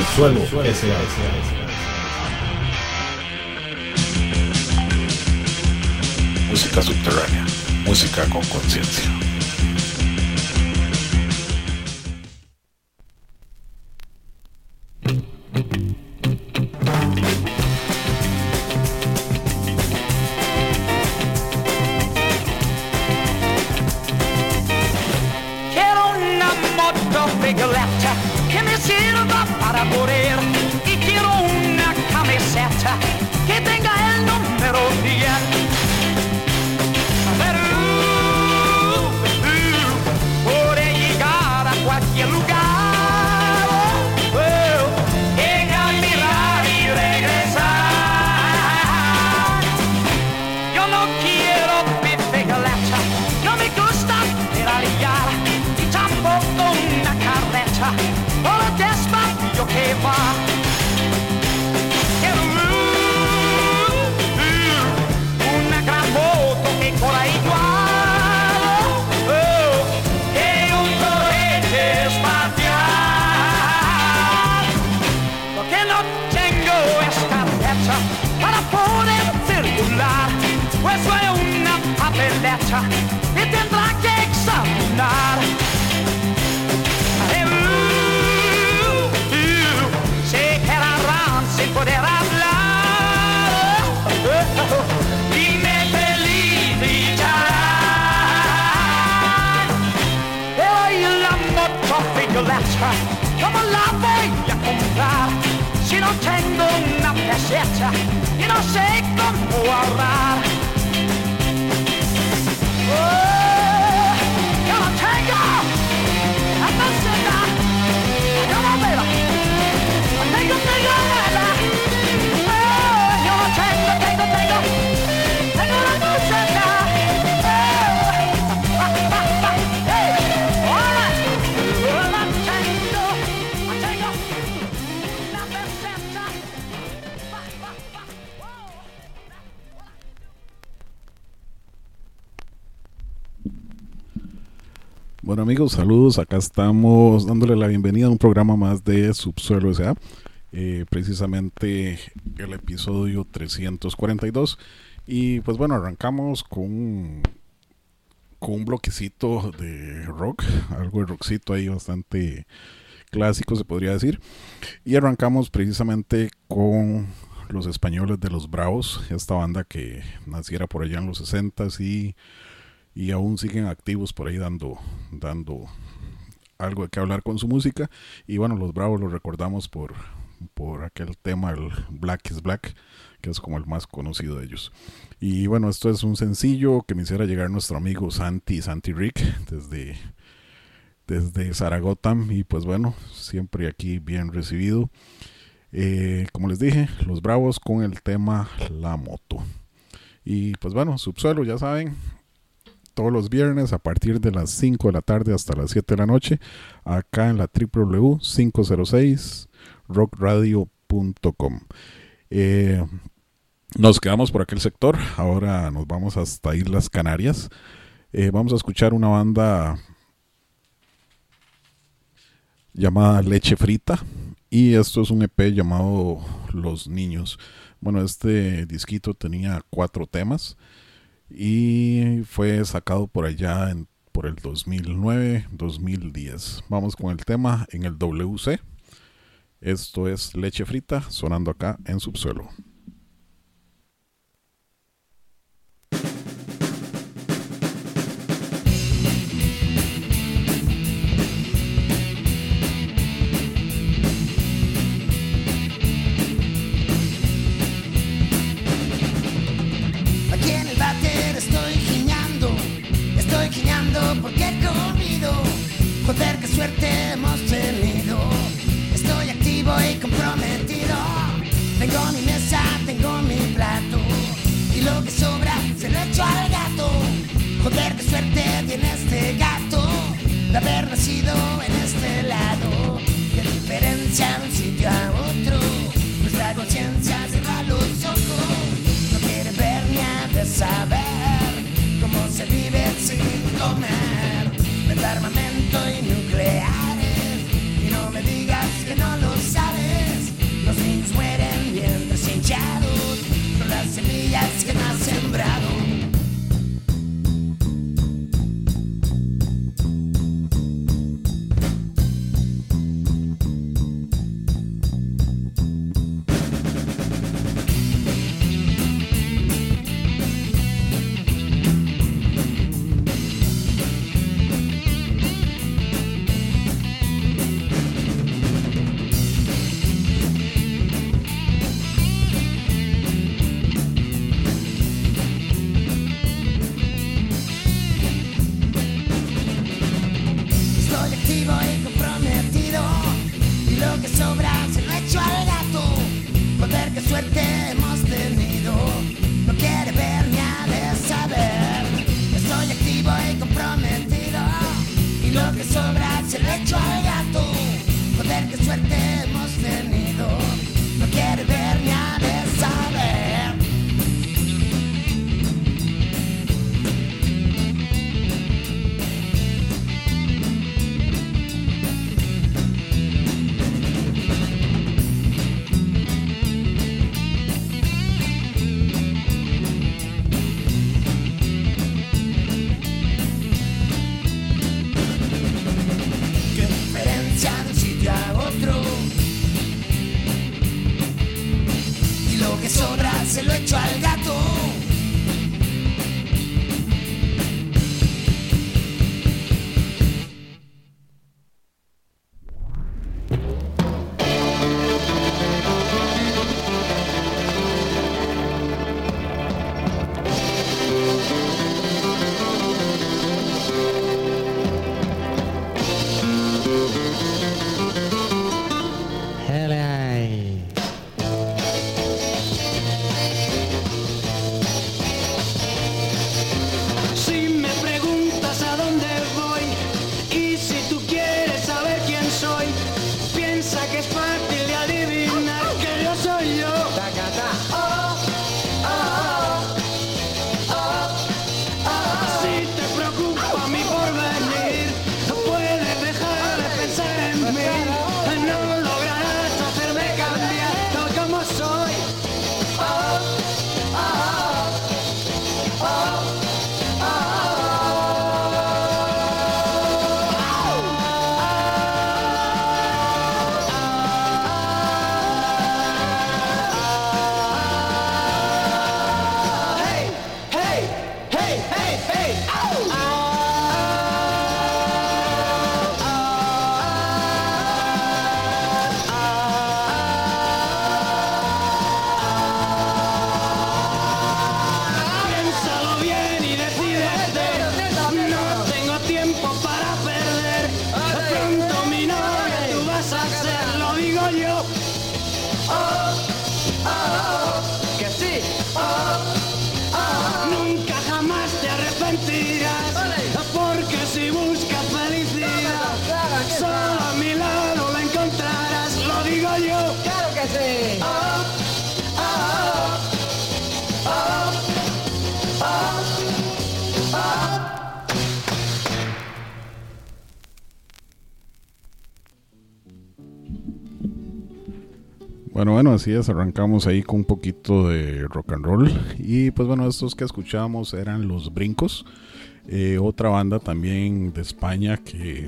Subsuelo S.A. Música subterránea, música con conciencia. Quiero una moto bicicletta que me sirva para correr y quiero una camiseta que tenga el número 10. Podré llegar a cualquier lugar, llegar, mirar y regresar. Yo no quiero bicicleta, no me gusta pedalear, ni tampoco una carreta, por lo despacio que va. Quiero una gran moto que corra igual, que un cohete espacial. Lo que no tengo es carpeta para poder circular, pues soy una papeleta y tendrá que examinar. Se quedarán sin poder hablar y me felicitarán. Pero y la motocicleta, ¿cómo la voy a comprar? Si no tengo una peseta y no sé cómo ahorrar. Yo no tengo la peseta, yo no veo. Tengo nada. Yo no tengo la música. La peseta. Bueno amigos, saludos, acá estamos dándole la bienvenida a un programa más de Subsuelo S.A. Precisamente el episodio 342 y pues bueno, arrancamos con un bloquecito de rock, algo de rockcito ahí bastante clásico se podría decir, y arrancamos precisamente con los españoles de Los Bravos, esta banda que naciera por allá en los 60s y aún siguen activos por ahí dando algo de qué hablar con su música. Y bueno, Los Bravos los recordamos por aquel tema, el Black is Black, que es como el más conocido de ellos. Y bueno, esto es un sencillo que me hiciera llegar nuestro amigo Santi Rick desde Zaragoza, y pues bueno, siempre aquí bien recibido. Como les dije, Los Bravos con el tema La Moto. Y pues bueno, Subsuelo, ya saben, todos los viernes a partir de las 5 de la tarde hasta las 7 de la noche, acá en la www.506rockradio.com. Nos quedamos por aquel sector, ahora nos vamos hasta Islas Canarias. Vamos a escuchar una banda llamada Leche Frita, y esto es un EP llamado Los Niños. Bueno, este disquito tenía 4 temas y fue sacado por allá por el 2009-2010. Vamos con el tema en el WC. Esto es Leche Frita sonando acá en Subsuelo. Porque he comido, joder, qué suerte hemos tenido. Estoy activo y comprometido. Tengo mi mesa, tengo mi plato, y lo que sobra se lo echo al gato. Joder, qué suerte tiene este gato de haber nacido en este lado. Qué diferencia de un sitio a otro, nuestra conciencia cierra los ojos. No quiere ver ni ha de saber cómo se vive sin comer, vende armamento y nucleares, y no me digas que no lo sabes. diferencia de un sitio a otro. Y lo que sobra se lo echo al gato. Bueno, así es, arrancamos ahí con un poquito de rock and roll. Y pues bueno, estos que escuchábamos eran Los Brincos, otra banda también de España que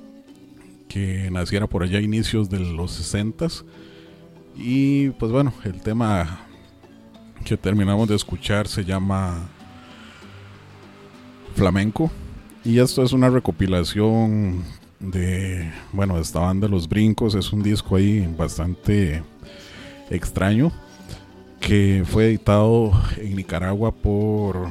naciera por allá a inicios de los 60s. Y pues bueno, el tema que terminamos de escuchar se llama Flamenco. Y esto es una recopilación de esta banda Los Brincos. Es un disco ahí bastante extraño que fue editado en Nicaragua por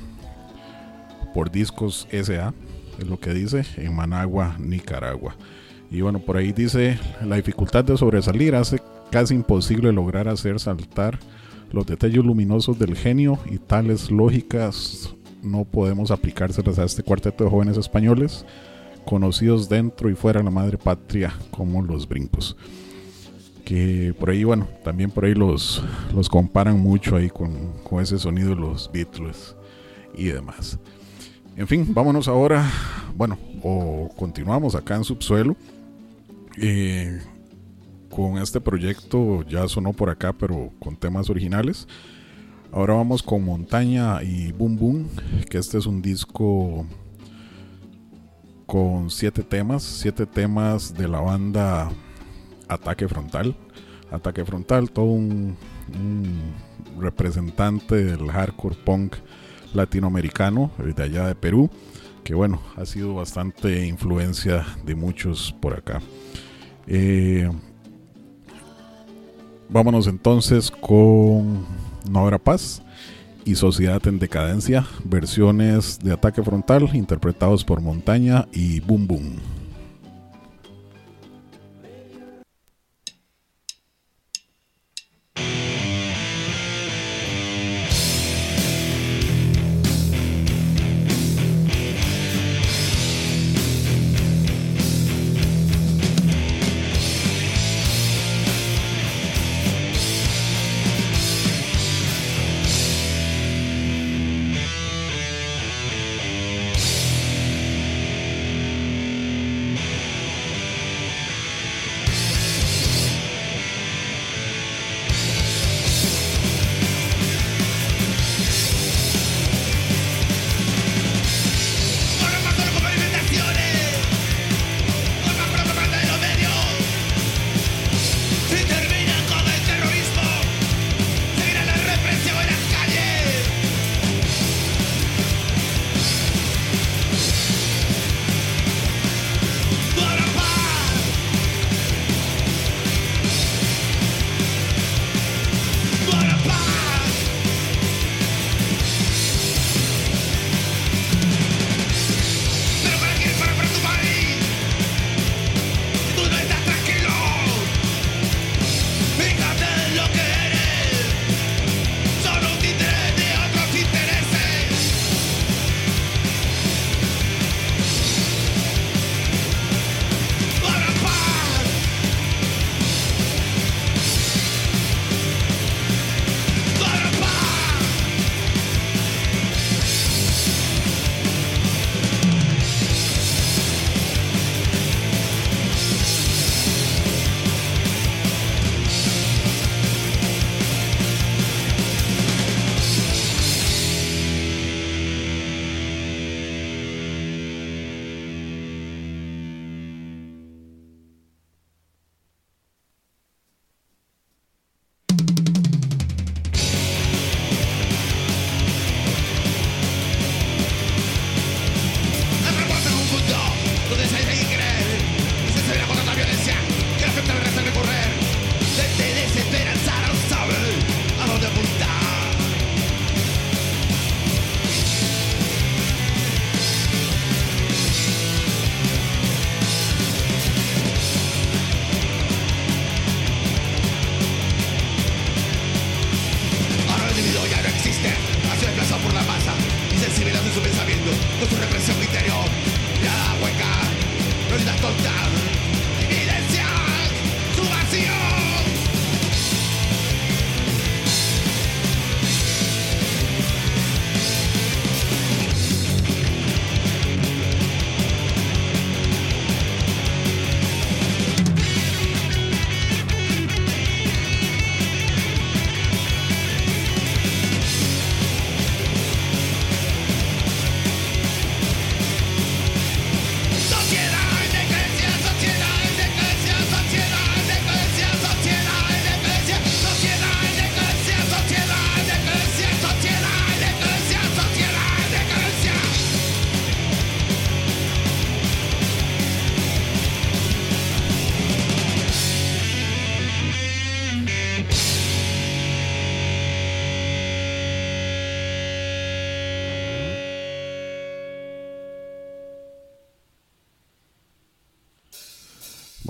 Discos S.A., es lo que dice, en Managua, Nicaragua. Y bueno, por ahí dice: la dificultad de sobresalir hace casi imposible lograr hacer saltar los detalles luminosos del genio, y tales lógicas no podemos aplicárselas a este cuarteto de jóvenes españoles conocidos dentro y fuera de la madre patria como Los Brincos. Que por ahí, también por ahí los comparan mucho ahí con ese sonido de los Beatles y demás. En fin, vámonos ahora, o continuamos acá en Subsuelo con este proyecto. Ya sonó por acá, pero con temas originales. Ahora vamos con Montaña y Boom Boom, que este es un disco con 7 temas de la banda Ataque Frontal, todo un representante del hardcore punk latinoamericano de allá de Perú, que ha sido bastante influencia de muchos por acá. Vámonos entonces con No Habrá Paz y Sociedad en Decadencia, versiones de Ataque Frontal interpretados por Montaña y Boom Boom.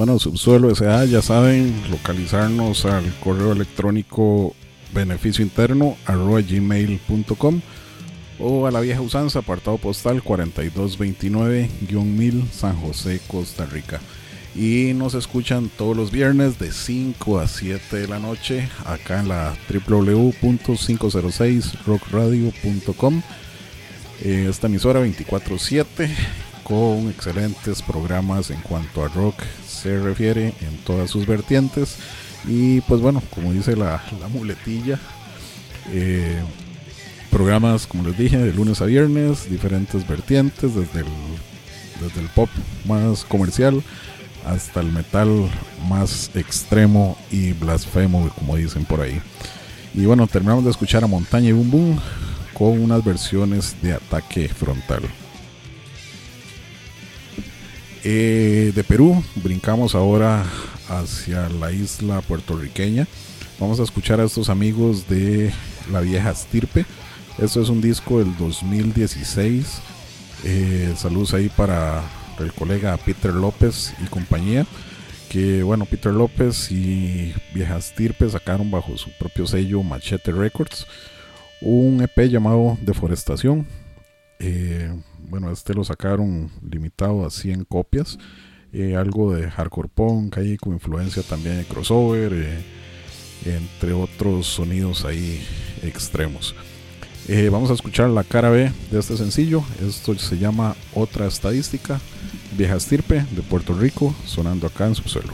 Bueno, Subsuelo S.A., ya saben, localizarnos al correo electrónico beneficiointerno@gmail.com o a la vieja usanza, apartado postal 4229-1000, San José, Costa Rica. Y nos escuchan todos los viernes de 5 a 7 de la noche acá en la www.506rockradio.com. Esta emisora 24/7 con excelentes programas en cuanto a rock se refiere en todas sus vertientes. Y pues bueno, como dice la muletilla, programas, como les dije, de lunes a viernes, diferentes vertientes, desde el pop más comercial hasta el metal más extremo y blasfemo, como dicen por ahí. Y bueno, terminamos de escuchar a Montaña y Boom Boom con unas versiones de Ataque Frontal. De Perú brincamos ahora hacia la isla puertorriqueña. Vamos a escuchar a estos amigos de La Vieja Estirpe. Esto es un disco del 2016. Saludos ahí para el colega Peter López y compañía. Que bueno, Peter López y Vieja Estirpe sacaron bajo su propio sello Machete Records un EP llamado Deforestación. Bueno, este lo sacaron limitado a 100 copias. Algo de hardcore punk ahí con influencia también de crossover, entre otros sonidos ahí extremos. Vamos a escuchar la cara B de este sencillo. Esto se llama Otra Estadística. Vieja Estirpe de Puerto Rico, sonando acá en Subsuelo.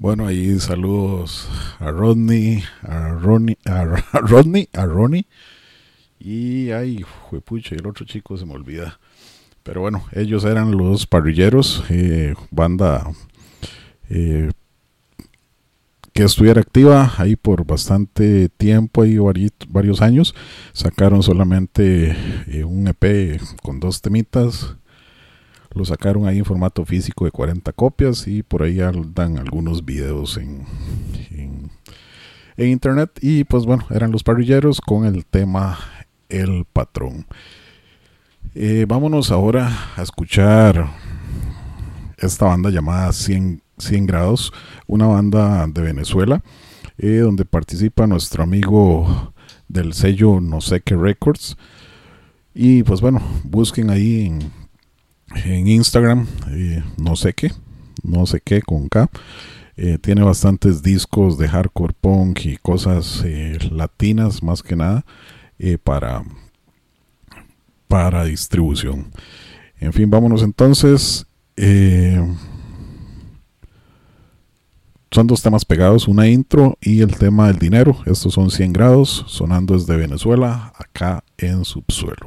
Bueno, ahí saludos a Rodney, a Ronnie. Y ay, juepucha, el otro chico se me olvida. Pero bueno, ellos eran los Parrilleros, banda que estuviera activa ahí por bastante tiempo, ahí varios años. Sacaron solamente un EP con 2 temitas. Lo sacaron ahí en formato físico de 40 copias y por ahí dan algunos videos en internet. Y pues bueno, eran los Parrilleros con el tema El Patrón. Vámonos ahora a escuchar esta banda llamada 100 grados, una banda de Venezuela, donde participa nuestro amigo del sello No Sé Qué Records. Y pues bueno, busquen ahí en Instagram, no sé qué con K. Tiene bastantes discos de hardcore punk y cosas latinas más que nada para distribución. En fin, vámonos entonces. Son 2 temas pegados, una intro y el tema del dinero. Estos son 100 grados, sonando desde Venezuela, acá en Subsuelo.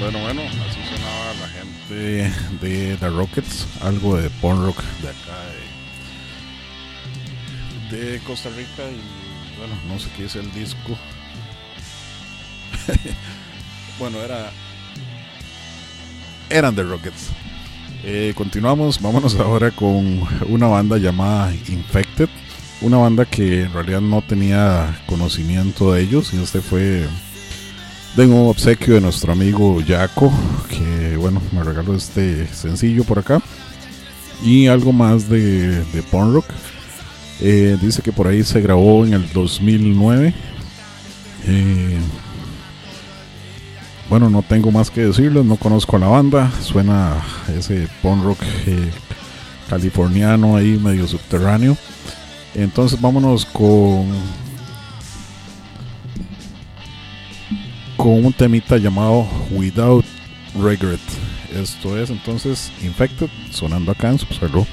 Bueno, así sonaba la gente de The Rockets, algo de punk rock de acá de Costa Rica. Y bueno, no sé qué es el disco. Bueno, eran The Rockets. Continuamos, vámonos ahora con una banda llamada Infected, una banda que en realidad no tenía conocimiento de ellos, y este fue de un obsequio de nuestro amigo Jaco, que bueno, me regaló este sencillo por acá y algo más de punk rock. Dice que por ahí se grabó en el 2009. Bueno, no tengo más que decirles, no conozco a la banda, suena ese punk rock californiano ahí medio subterráneo. Entonces vámonos con un temita llamado Without Regret. Esto es entonces Infected, sonando acá en Subsuelo.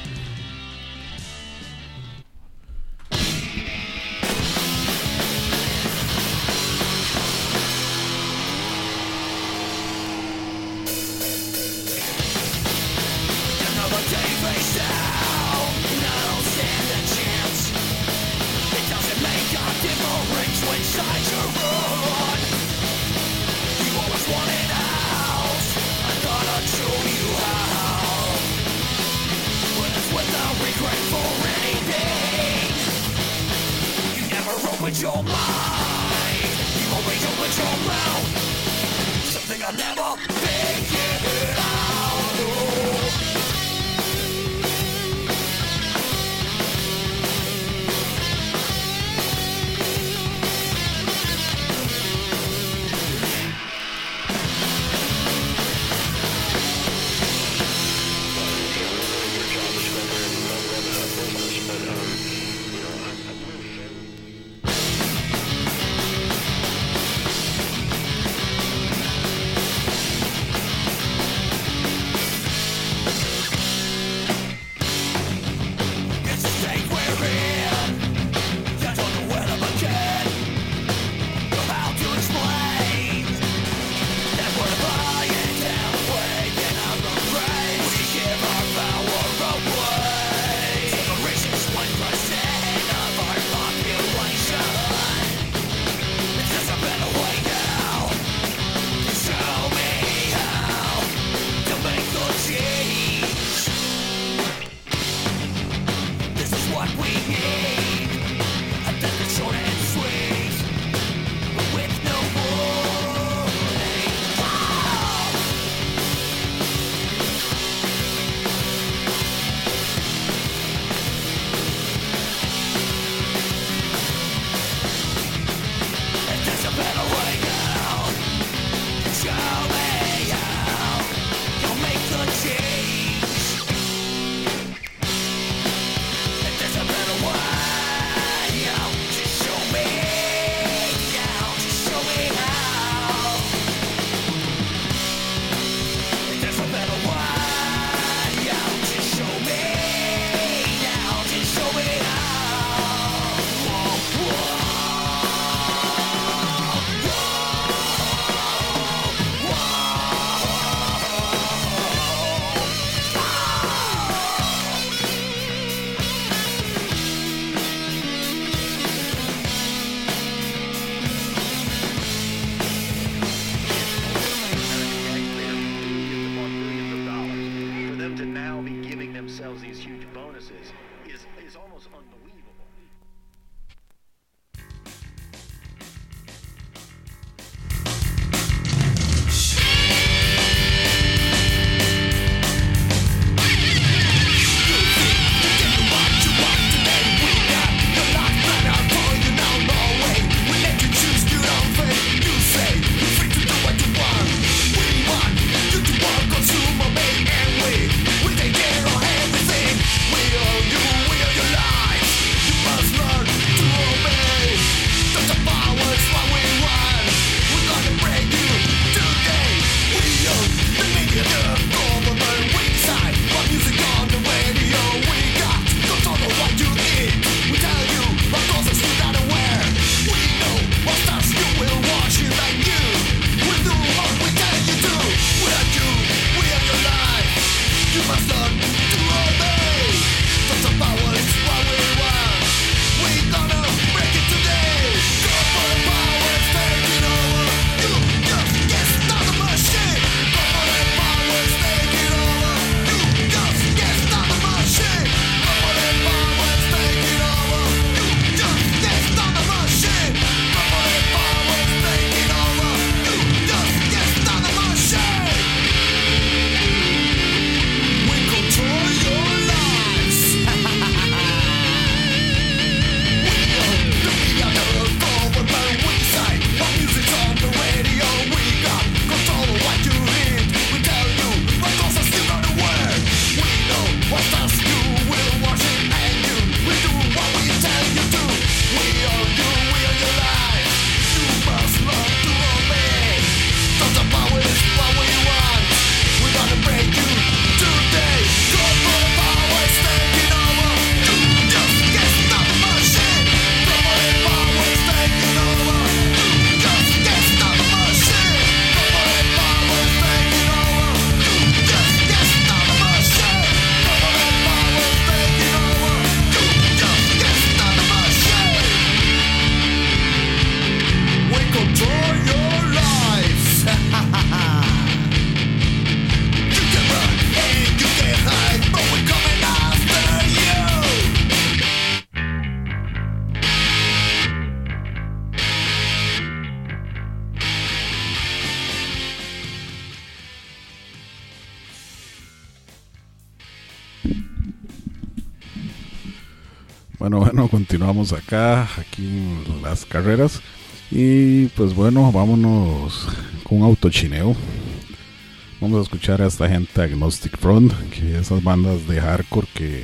Bueno, continuamos aquí en las carreras. Y pues bueno, vámonos con un autochineo. Vamos a escuchar a esta gente Agnostic Front, que esas bandas de hardcore que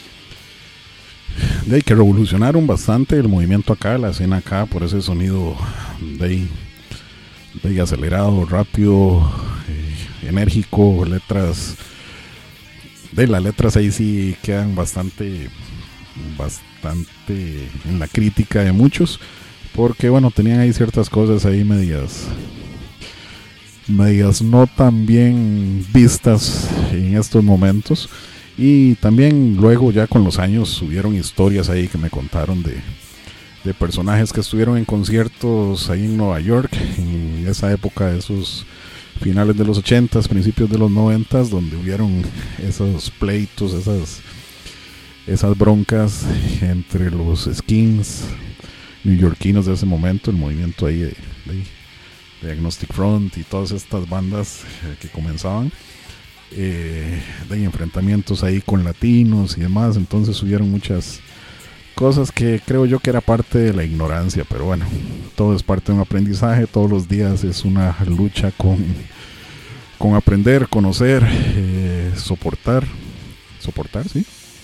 revolucionaron bastante el movimiento acá, la escena acá, por ese sonido de acelerado, rápido, enérgico, letras. Las letras ahí sí quedan bastante en la crítica de muchos, porque bueno, tenían ahí ciertas cosas ahí medias no tan bien vistas en estos momentos. Y también luego ya con los años subieron historias ahí que me contaron de personajes que estuvieron en conciertos ahí en Nueva York en esa época, esos finales de los 80s, principios de los 90s, donde hubieron esos pleitos, esas broncas entre los skins neoyorquinos de ese momento, el movimiento ahí de Agnostic Front y todas estas bandas que comenzaban, de enfrentamientos ahí con latinos y demás. Entonces hubieron muchas cosas que creo yo que era parte de la ignorancia, pero bueno, todo es parte de un aprendizaje. Todos los días es una lucha con aprender, conocer, soportar, sí.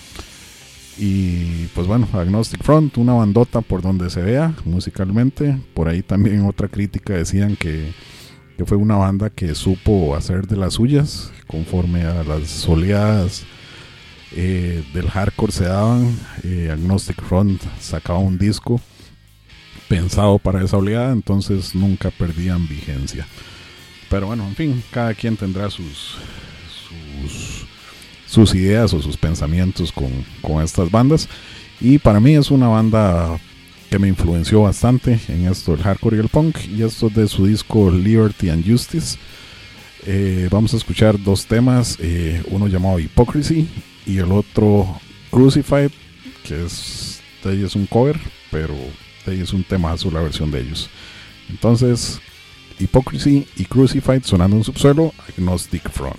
Y pues bueno, Agnostic Front, una bandota por donde se vea musicalmente. Por ahí también otra crítica decían que fue una banda que supo hacer de las suyas conforme a las oleadas del hardcore se daban. Agnostic Front sacaba un disco pensado para esa oleada, entonces nunca perdían vigencia. Pero bueno, en fin, cada quien tendrá sus ideas o sus pensamientos con estas bandas. Y para mí es una banda que me influenció bastante en esto del hardcore y el punk, y esto de su disco Liberty and Justice. Vamos a escuchar dos temas, uno llamado Hypocrisy y el otro Crucified, que es un cover, pero es un temazo la versión de ellos. Entonces, Hypocrisy y Crucified sonando en Subsuelo, Agnostic Front.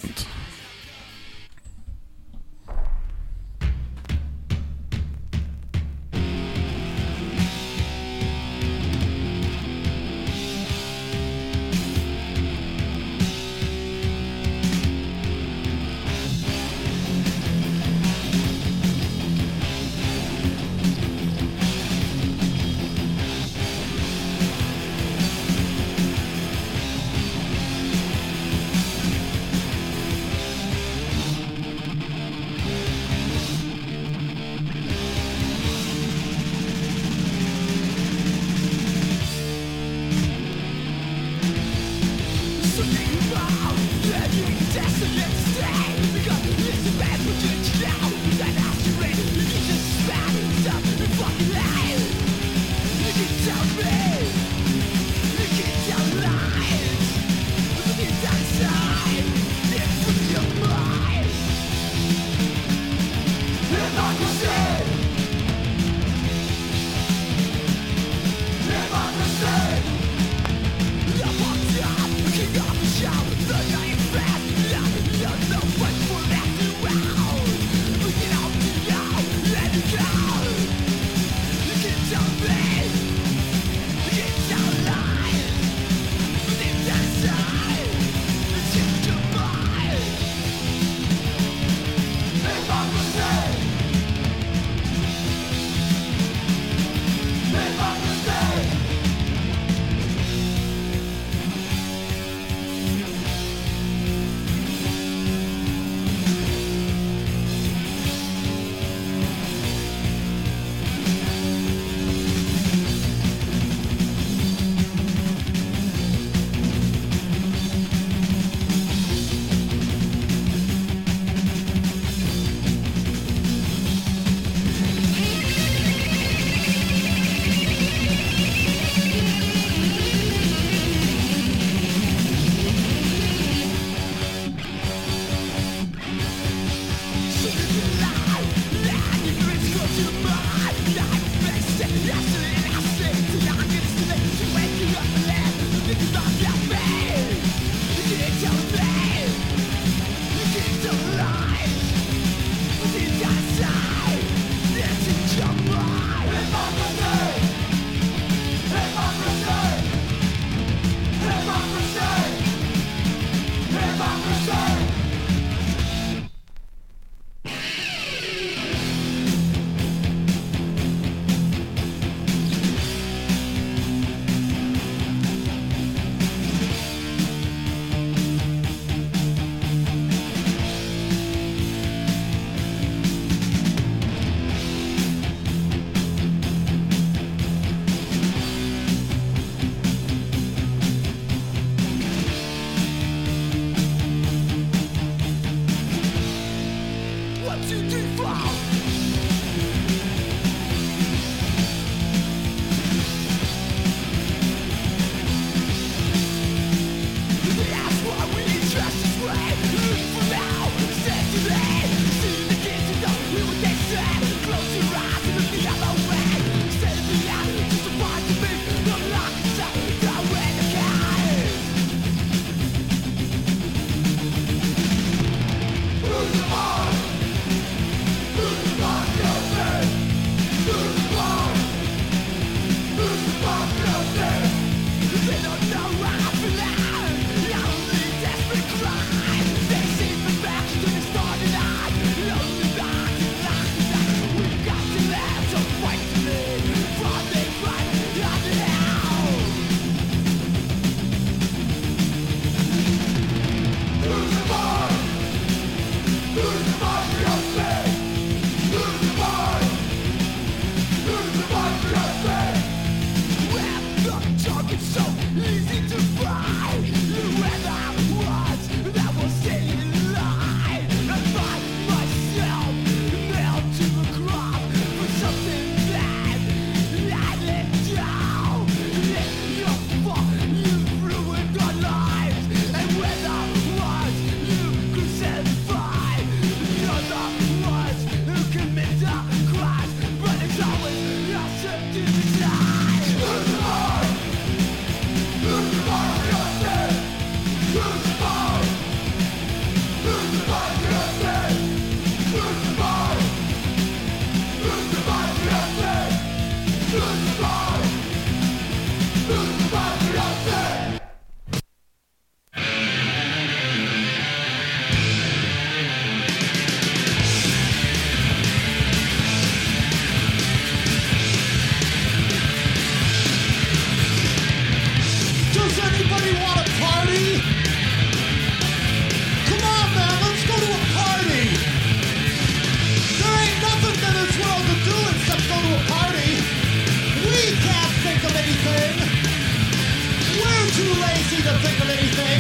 see the thing of anything.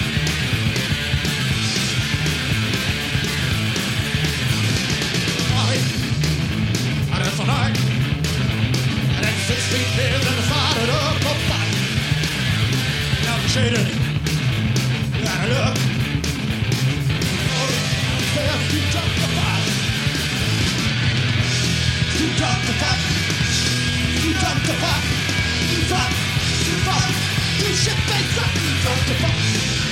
And it's a night, and it's 6 feet deep and it's lighted up a fight. Now I'm shaded, gotta look. Oh, there's too tough to fight. Too tough to fight. Too tough to fight. Too tough, too tough. You shit face up, too tough to fight.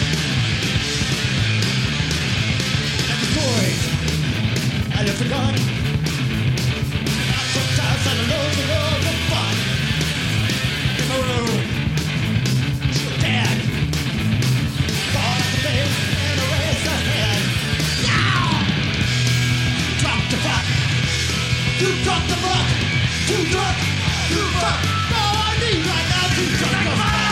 And the toys, and it's a gun. Sometimes I know the love of fun. In the room, you're dead. Fall off the bed and erase the head. Now! Drop the fuck. You drop the fuck. You drop. You fuck. All I need right now is you drop the fuck.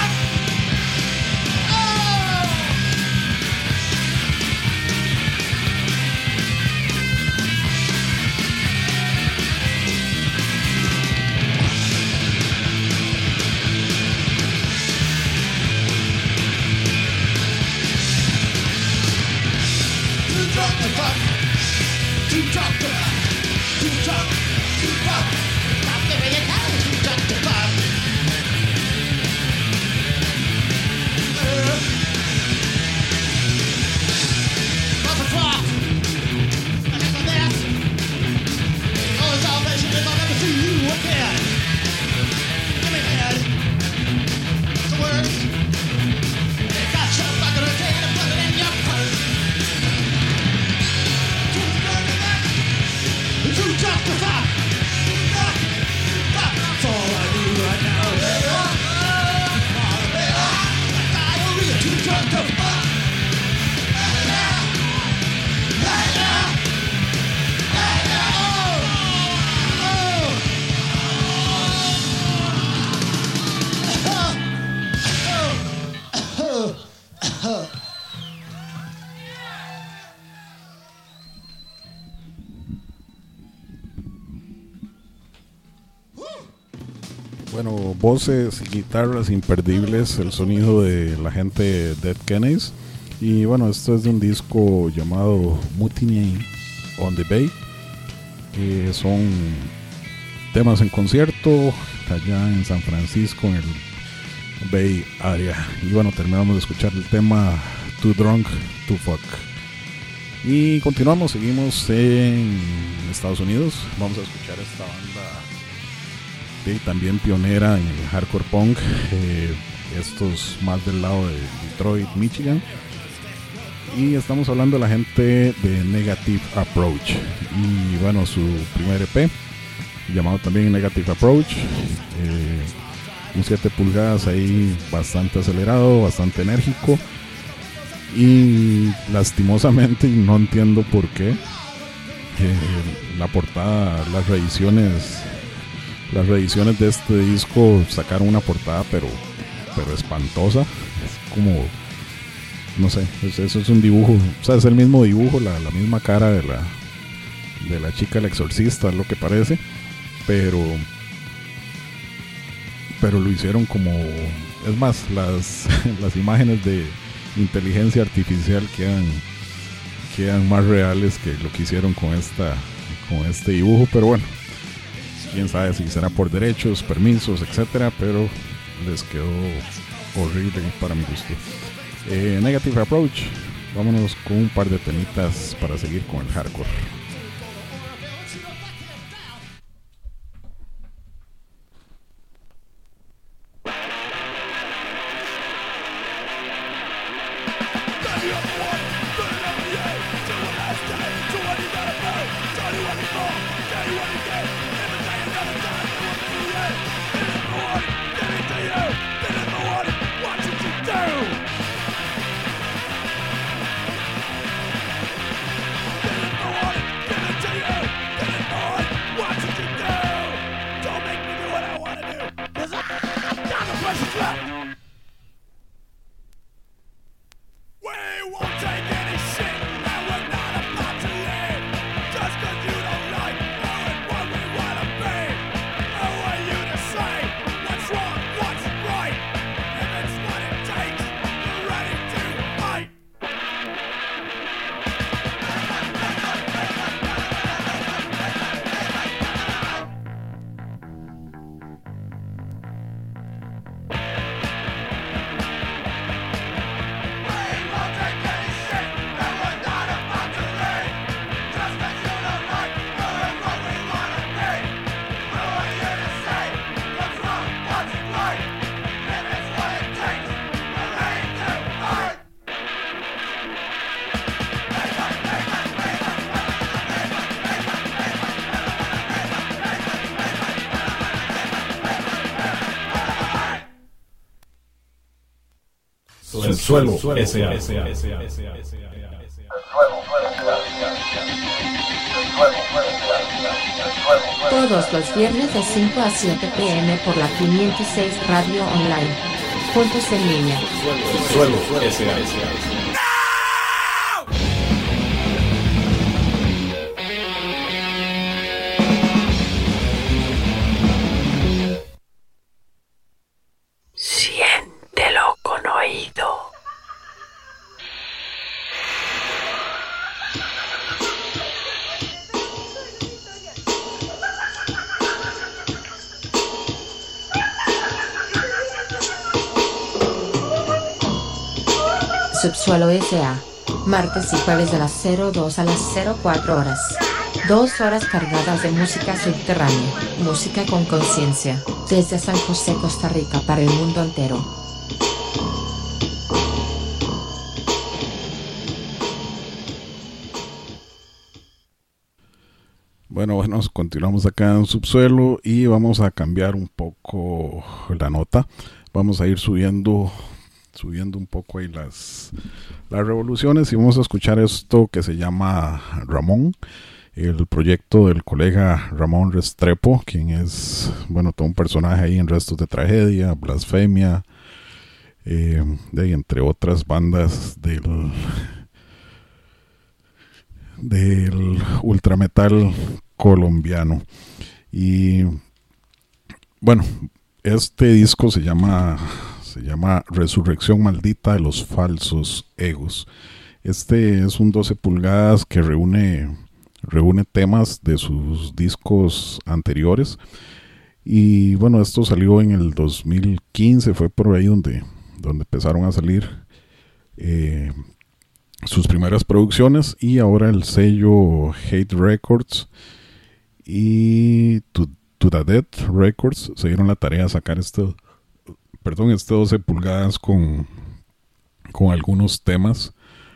Bueno, voces y guitarras imperdibles, el sonido de la gente Dead Kennedys. Y bueno, esto es de un disco llamado Mutiny on the Bay, que son temas en concierto allá en San Francisco, en el Bay Area. Y bueno, terminamos de escuchar el tema Too Drunk to Fuck. Y continuamos, seguimos en Estados Unidos. Vamos a escuchar esta banda también pionera en el hardcore punk, estos más del lado de Detroit, Michigan, y estamos hablando de la gente de Negative Approach. Y bueno, su primer EP llamado también Negative Approach, un 7 pulgadas ahí, bastante acelerado, bastante enérgico, y lastimosamente no entiendo por qué la portada, las reediciones de este disco sacaron una portada pero espantosa. Es como, no sé, eso es un dibujo, o sea, es el mismo dibujo, la misma cara de la chica del exorcista, es lo que parece, pero lo hicieron como, es más, las imágenes de inteligencia artificial quedan más reales que lo que hicieron con este dibujo. Pero bueno, quién sabe si será por derechos, permisos, etcétera, pero les quedó horrible para mi gusto. Negative Approach, vámonos con un par de temitas para seguir con el hardcore. We won't Subsuelo S.A. Todos los viernes de 5 a 7 p.m. por la 506 Radio Online. Puntos en línea. Subsuelo S.A. Siéntelo con oído. Subsuelo S.A. Martes y jueves de las 02 a las 04 horas. 2 horas cargadas de música subterránea, música con conciencia, desde San José, Costa Rica para el mundo entero. Bueno, continuamos acá en Subsuelo y vamos a cambiar un poco la nota. Vamos a ir subiendo un poco ahí las revoluciones y vamos a escuchar esto que se llama Ramón, el proyecto del colega Ramón Restrepo, quien es, bueno, todo un personaje ahí en Restos de Tragedia, Blasfemia, entre otras bandas del ultrametal colombiano. Y bueno, este disco se llama Resurrección Maldita de los Falsos Egos. Este es un 12 pulgadas que reúne temas de sus discos anteriores. Y bueno, esto salió en el 2015, fue por ahí donde empezaron a salir sus primeras producciones, y ahora el sello Hate Records y To The Dead Records se dieron la tarea de sacar este 12 pulgadas con algunos temas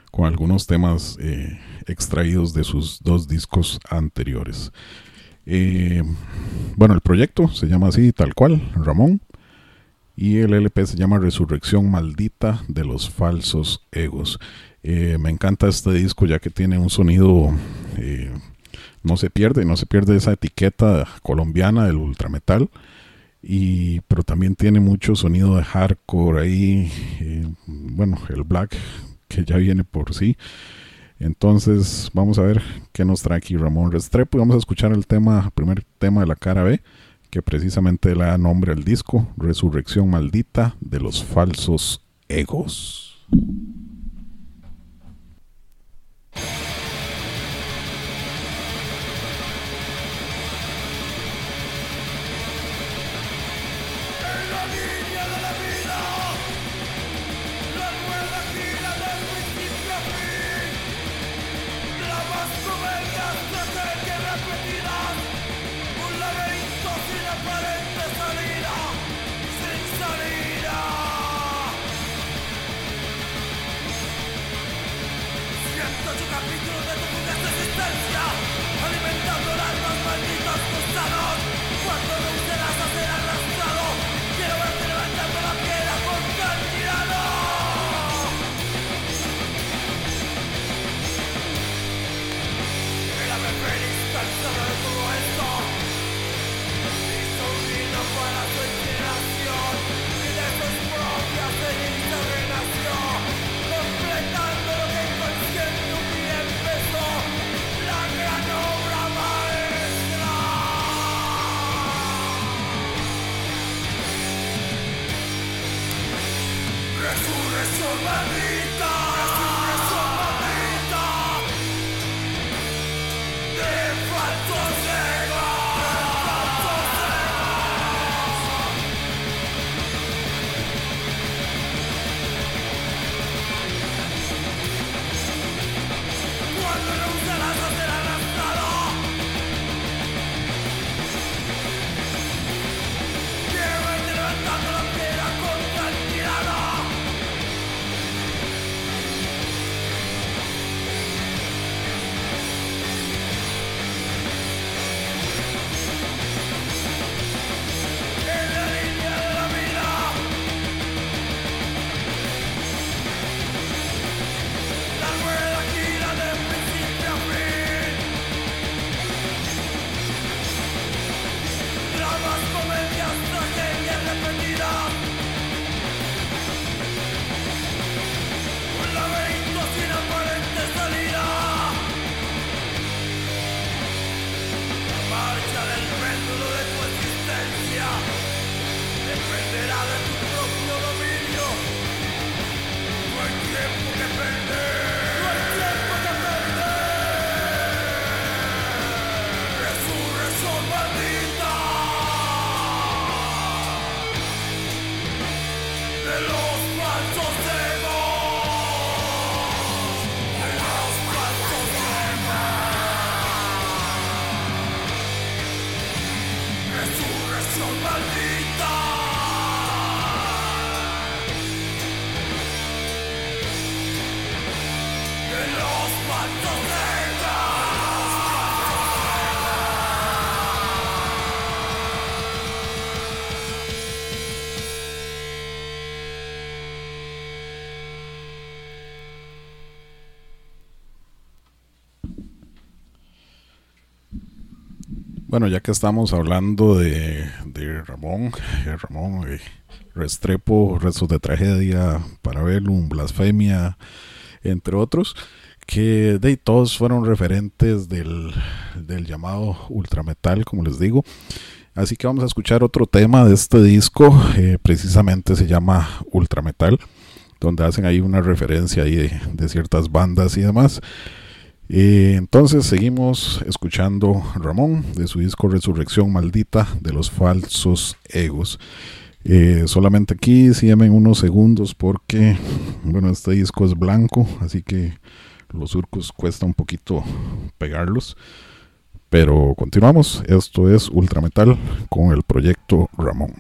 extraídos de sus 2 discos anteriores. Bueno, el proyecto se llama así, tal cual, Ramón, y el LP se llama Resurrección Maldita de los Falsos Egos. Me encanta este disco, ya que tiene un sonido, no se pierde esa etiqueta colombiana del ultrametal, pero también tiene mucho sonido de hardcore ahí, bueno, el black que ya viene por sí. Entonces vamos a ver qué nos trae aquí Ramón Restrepo, y vamos a escuchar el primer tema de la cara B, que precisamente le da nombre al disco, Resurrección Maldita de los Falsos Egos. Bueno, ya que estamos hablando de Ramón, Restrepo, Restos de Tragedia, Parabellum, Blasfemia, entre otros, que de todos fueron referentes del llamado ultrametal, como les digo. Así que vamos a escuchar otro tema de este disco, precisamente se llama Ultrametal, donde hacen ahí una referencia ahí de ciertas bandas y demás. Entonces seguimos escuchando Ramón de su disco Resurrección Maldita de los Falsos Egos. Solamente aquí síganme unos segundos porque bueno, este disco es blanco, así que los surcos cuesta un poquito pegarlos, pero continuamos. Esto es Ultrametal con el proyecto Ramón.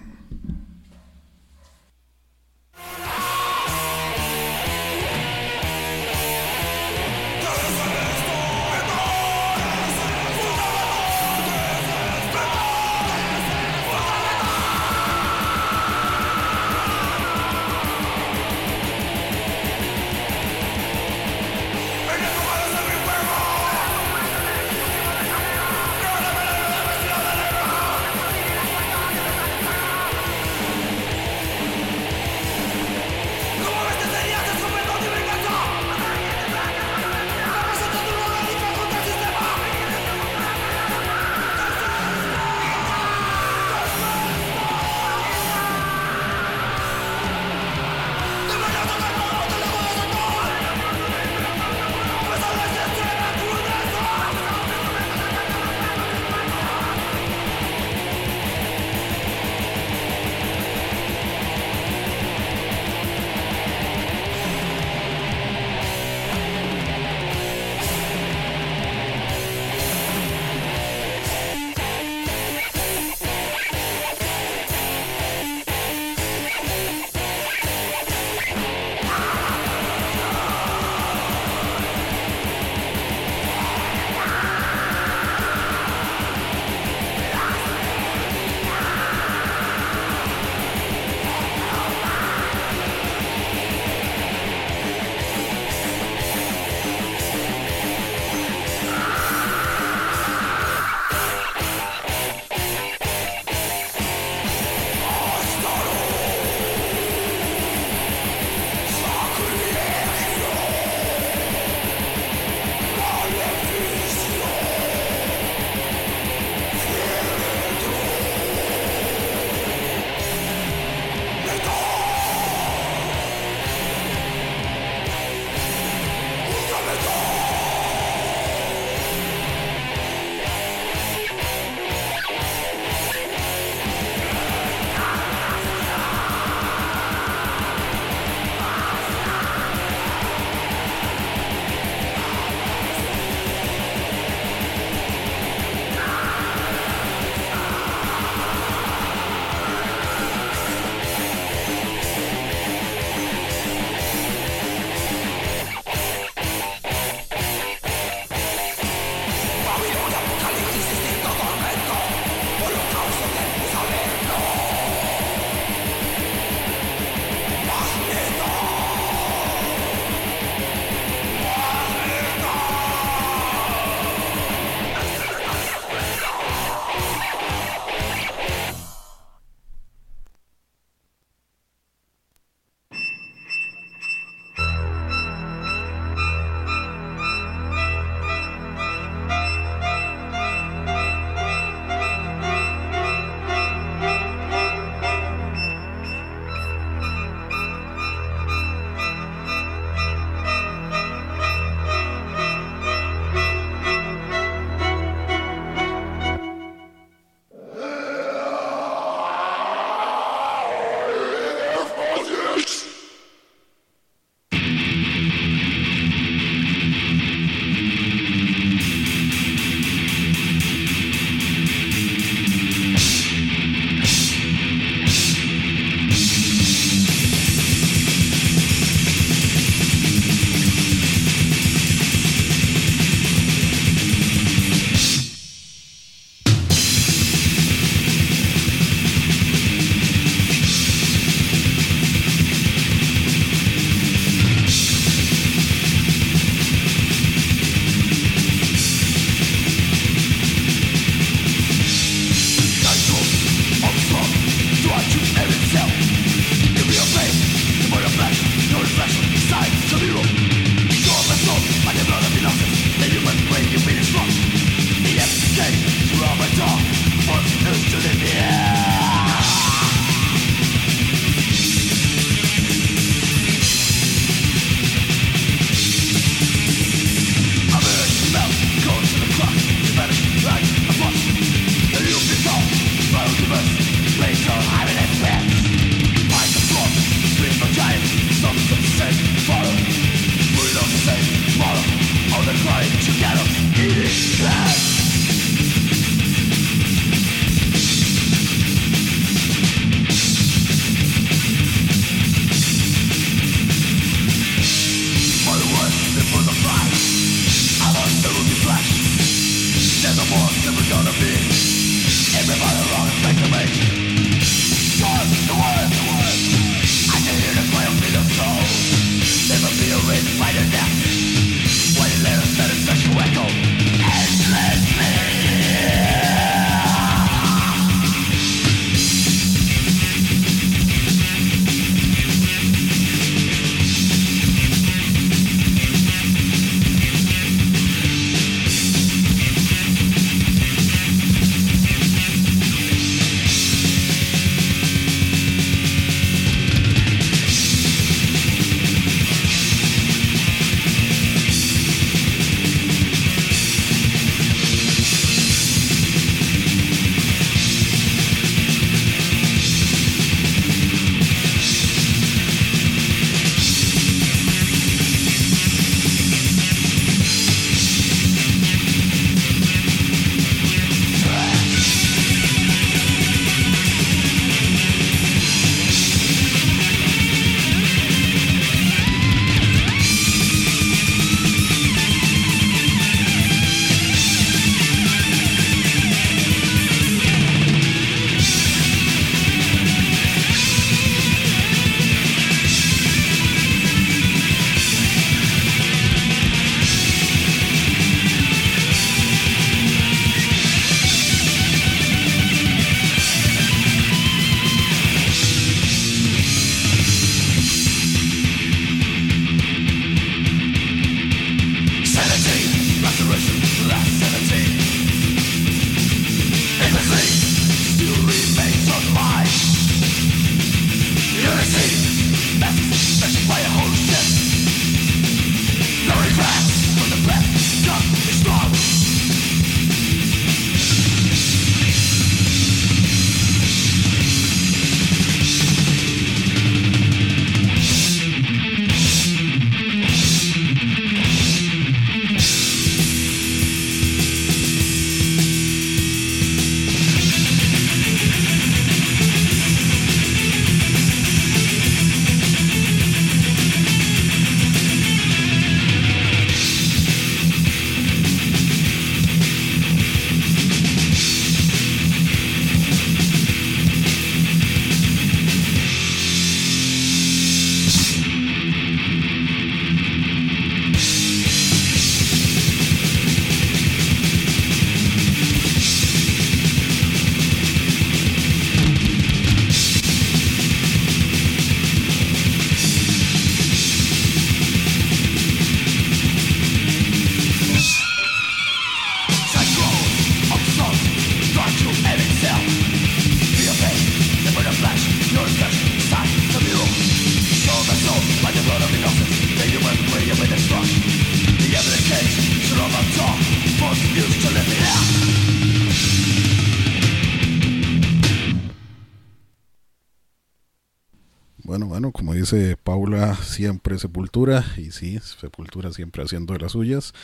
Bueno, como dice Paula, siempre Sepultura, y sí, Sepultura siempre haciendo de las suyas,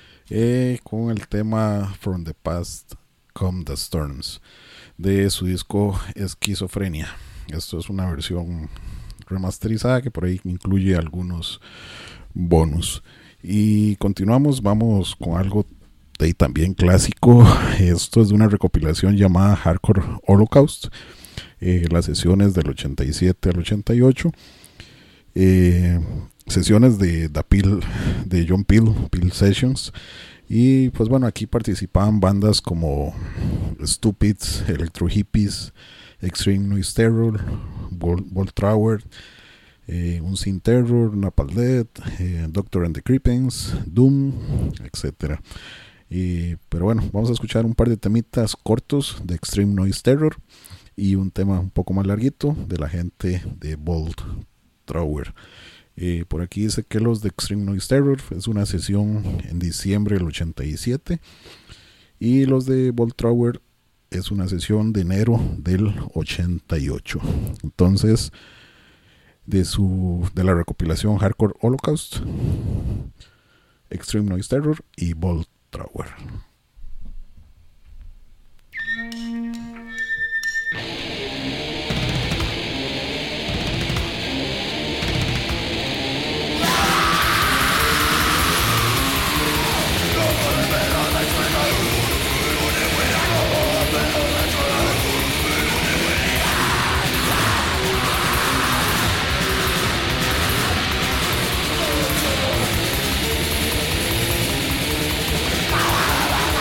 con el tema From the Past Come the Storms, de su disco Esquizofrenia. Esto es una versión remasterizada que por ahí incluye algunos bonus. Y continuamos, vamos con algo de ahí también clásico. Esto es de una recopilación llamada Hardcore Holocaust, las sesiones del 87 al 88, sesiones de John Peel Sessions. Y pues bueno, aquí participaban bandas como Stupids, Electro Hippies, Extreme Noise Terror, Volt Tower, Unseen Terror, Napalm Death, Doctor and the Creepings, Doom, etc. Pero bueno, vamos a escuchar un par de temitas cortos de Extreme Noise Terror y un tema un poco más larguito de la gente de Volt Tower. Por aquí dice que los de Extreme Noise Terror es una sesión en diciembre del 87 y los de Volt Tower es una sesión de enero del 88. Entonces, de la recopilación Hardcore Holocaust, Extreme Noise Terror y Bolt Thrower. Bye.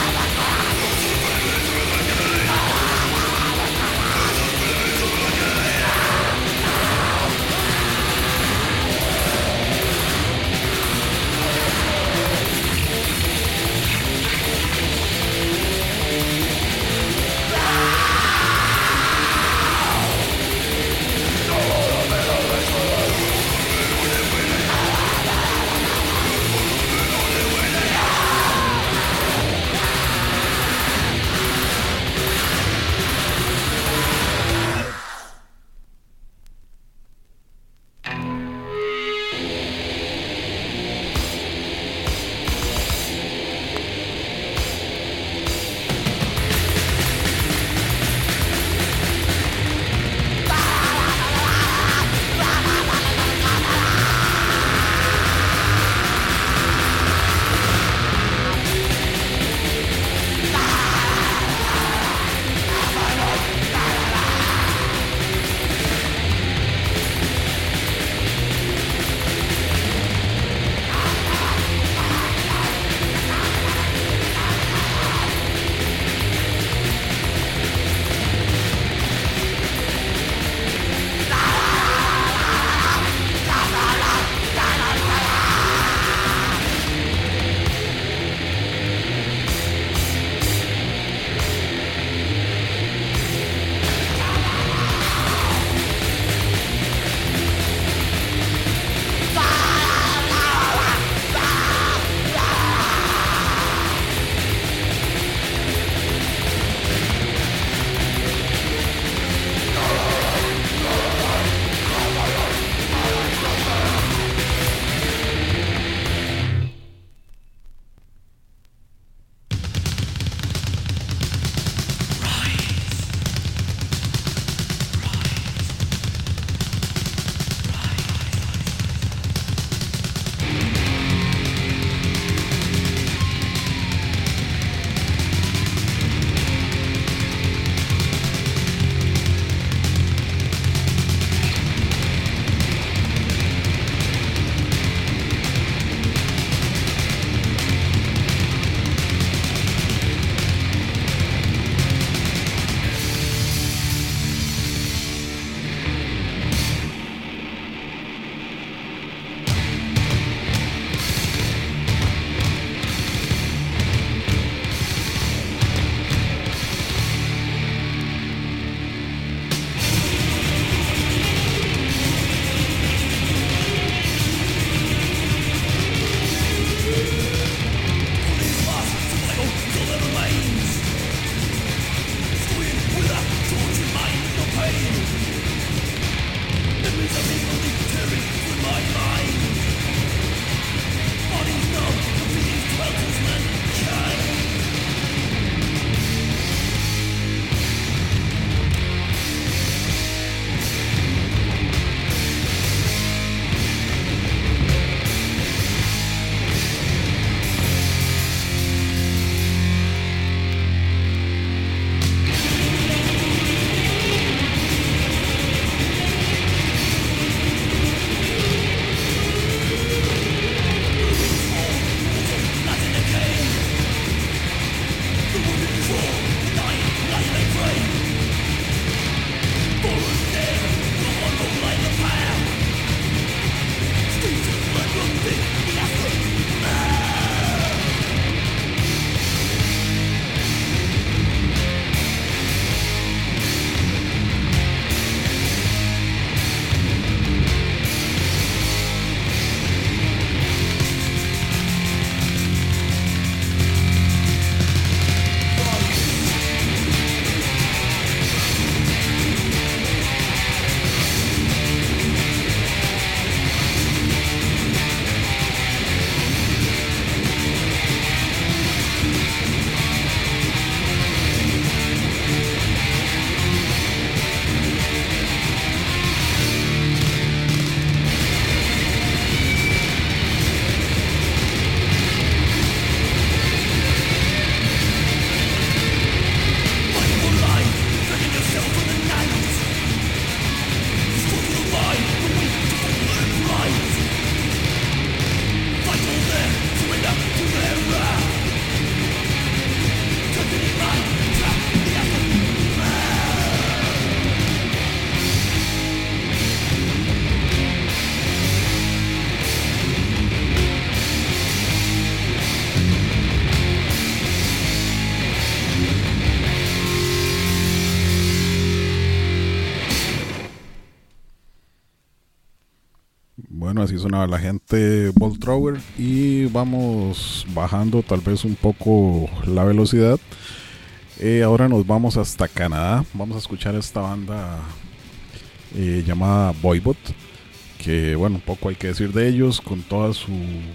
así sonaba la gente Bolt Thrower. Y vamos bajando tal vez un poco la velocidad. Ahora nos vamos hasta Canadá. Vamos a escuchar esta banda llamada Voivod, que bueno, un poco hay que decir de ellos, con toda su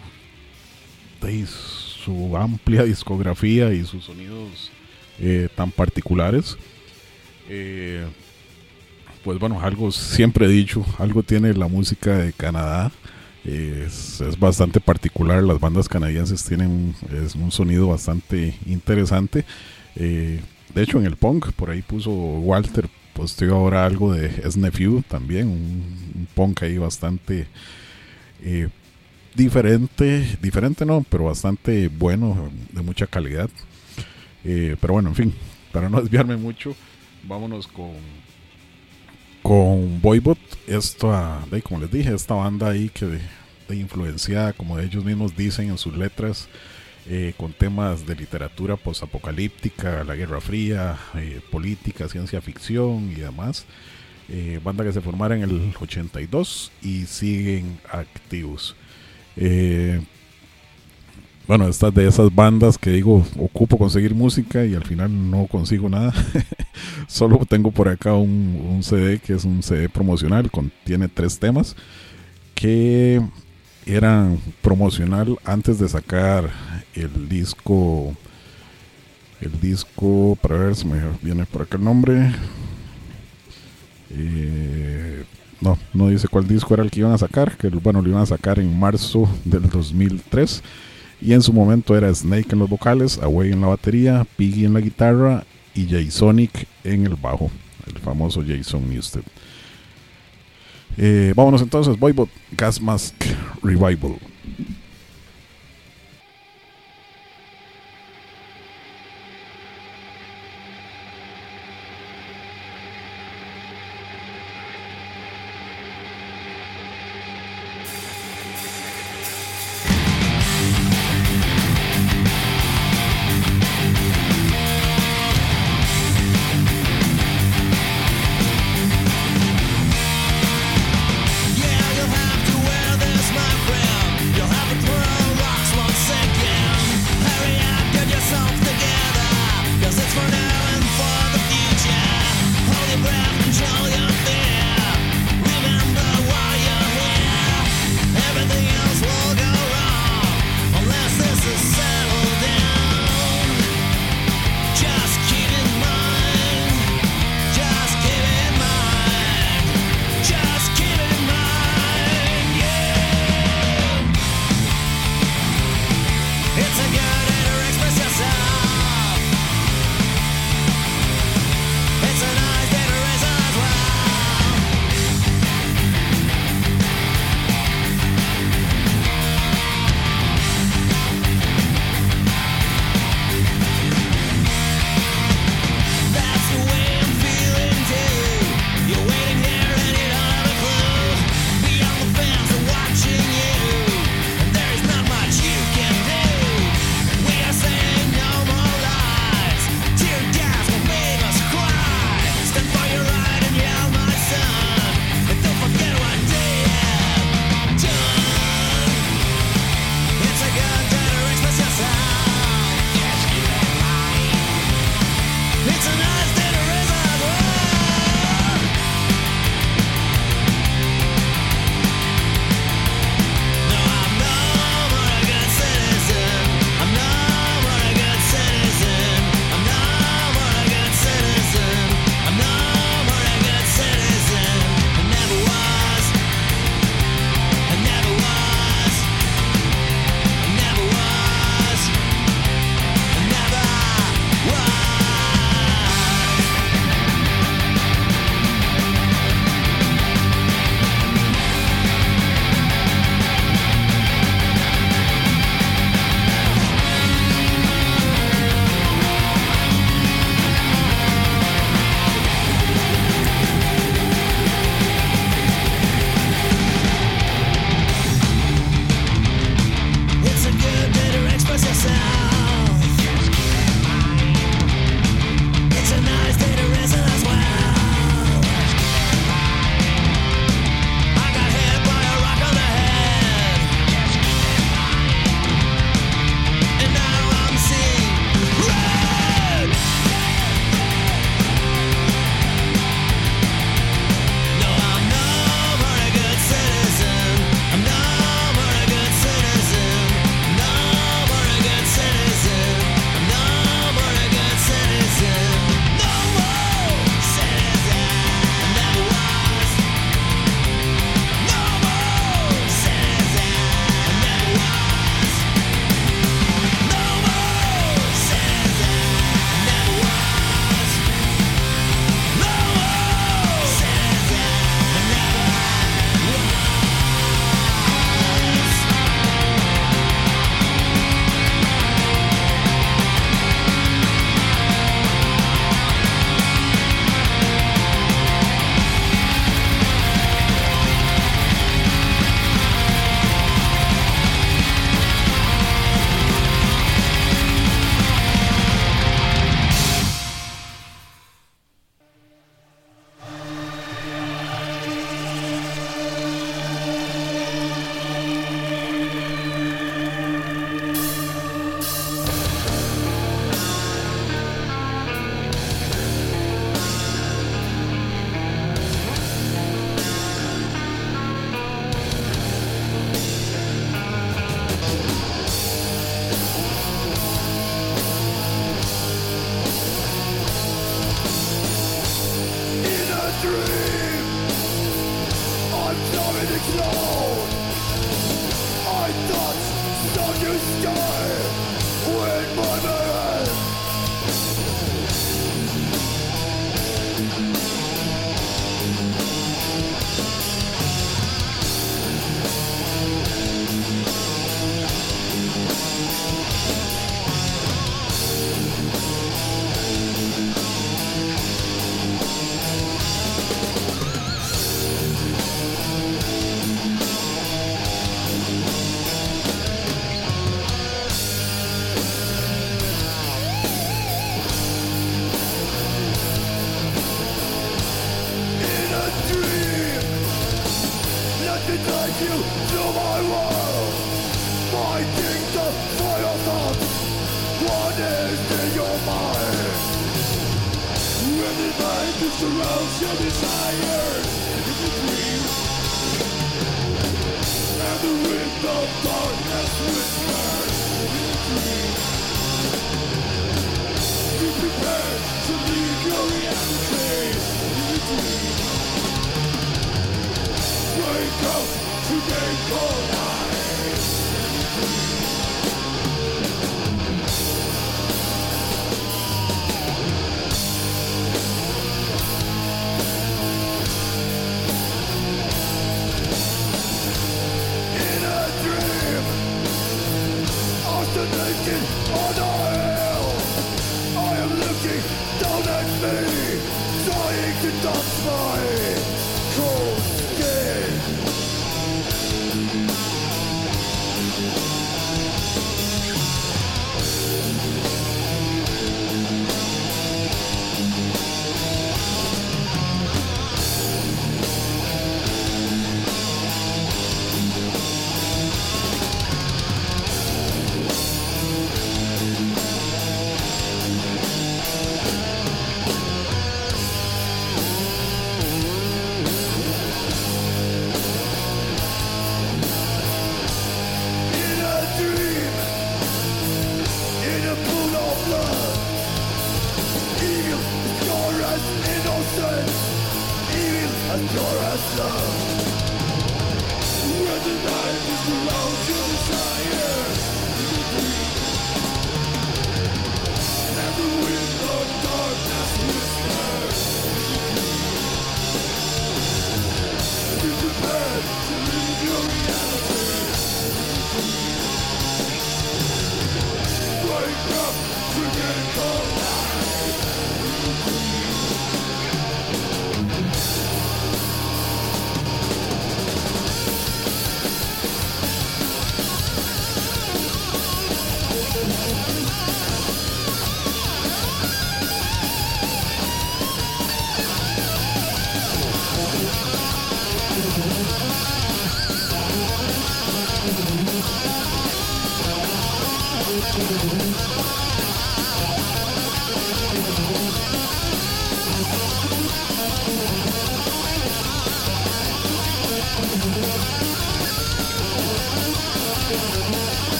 amplia discografía y sus sonidos tan particulares. Pues bueno, algo siempre he dicho, algo tiene la música de Canadá. Es bastante particular. Las bandas canadienses tienen un sonido bastante interesante. De hecho, en el punk, por ahí puso Walter, posteó ahora algo de Snefew también, un punk ahí bastante diferente no, pero bastante bueno, de mucha calidad. Pero bueno, en fin, para no desviarme mucho, vámonos con Voivod. Como les dije, esta banda ahí que de influenciada, como ellos mismos dicen en sus letras, con temas de literatura postapocalíptica, la Guerra Fría, política, ciencia ficción y demás. Banda que se formara en el 82 y siguen activos. Bueno, estas de esas bandas que digo, ocupo conseguir música y al final no consigo nada. Solo tengo por acá un CD que es un CD promocional, contiene 3 temas que eran promocional antes de sacar el disco, para ver si me viene por acá el nombre. No dice cuál disco era el que iban a sacar, que bueno, lo iban a sacar en marzo del 2003. Y en su momento era Snake en los vocales, Away en la batería, Piggy en la guitarra y J-Sonic en el bajo, el famoso Jason Newsted. Vámonos entonces, Voivod, Gas Mask Revival. Yeah, you'll have to wear this, my friend. You'll have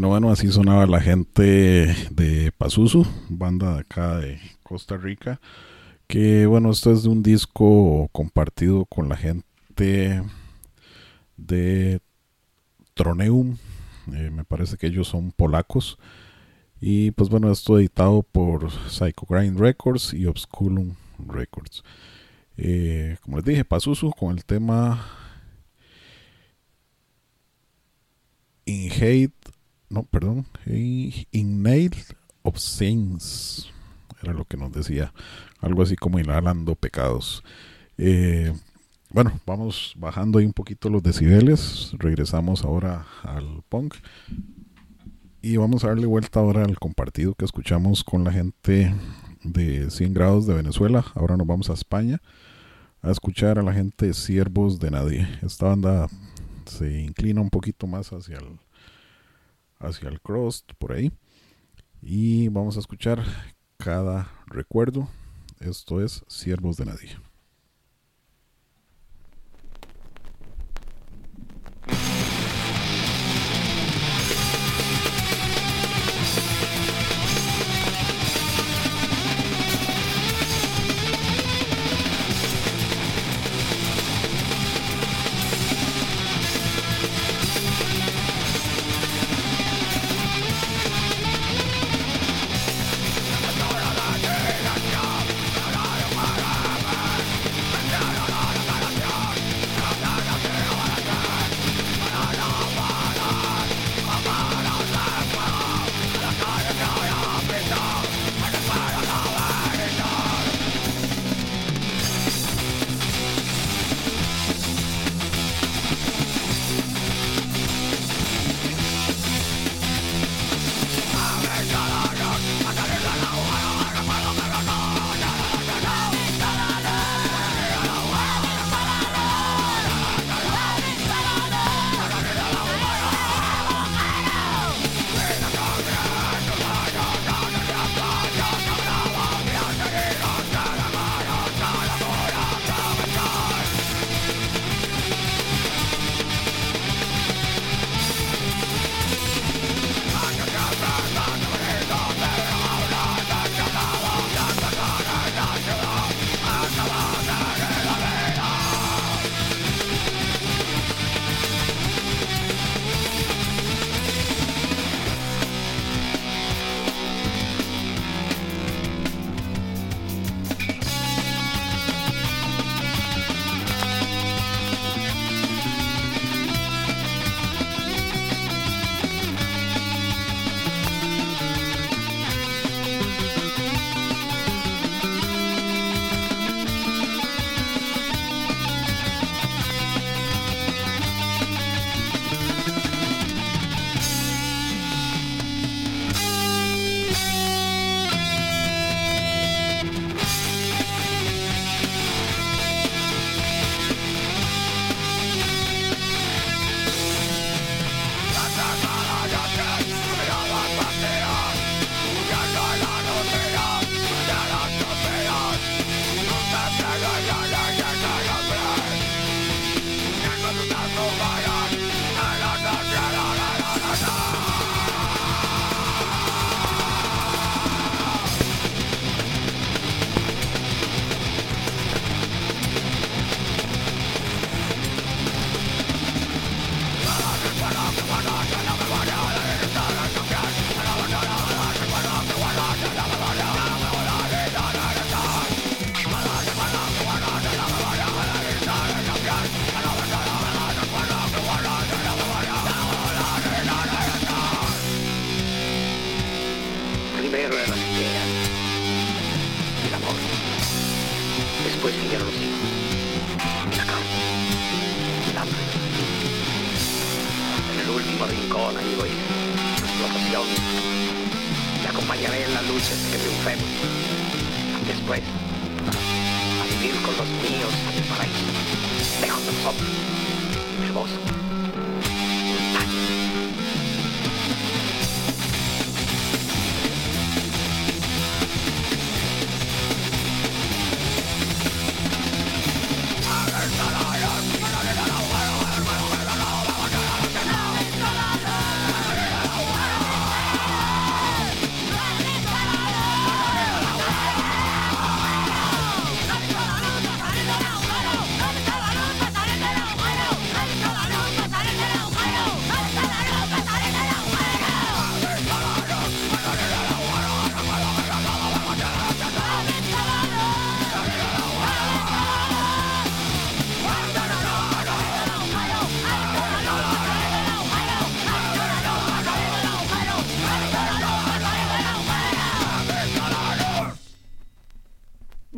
Bueno, así sonaba la gente de Pazuzu, banda de acá de Costa Rica, que bueno, esto es de un disco compartido con la gente de Troneum, me parece que ellos son polacos, y pues bueno, esto editado por Psycho Grind Records y Obsculum Records. Como les dije, Pazuzu con el tema Inhale of Sins, era lo que nos decía, algo así como inhalando pecados. Bueno, vamos bajando ahí un poquito los decibeles, regresamos ahora al punk y vamos a darle vuelta ahora al compartido que escuchamos con la gente de 100 grados de Venezuela. Ahora nos vamos a España a escuchar a la gente de Siervos de Nadie. Esta banda se inclina un poquito más hacia el crust, por ahí, y vamos a escuchar Cada Recuerdo. Esto es Siervos de Nadie.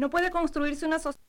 No puede construirse una sociedad.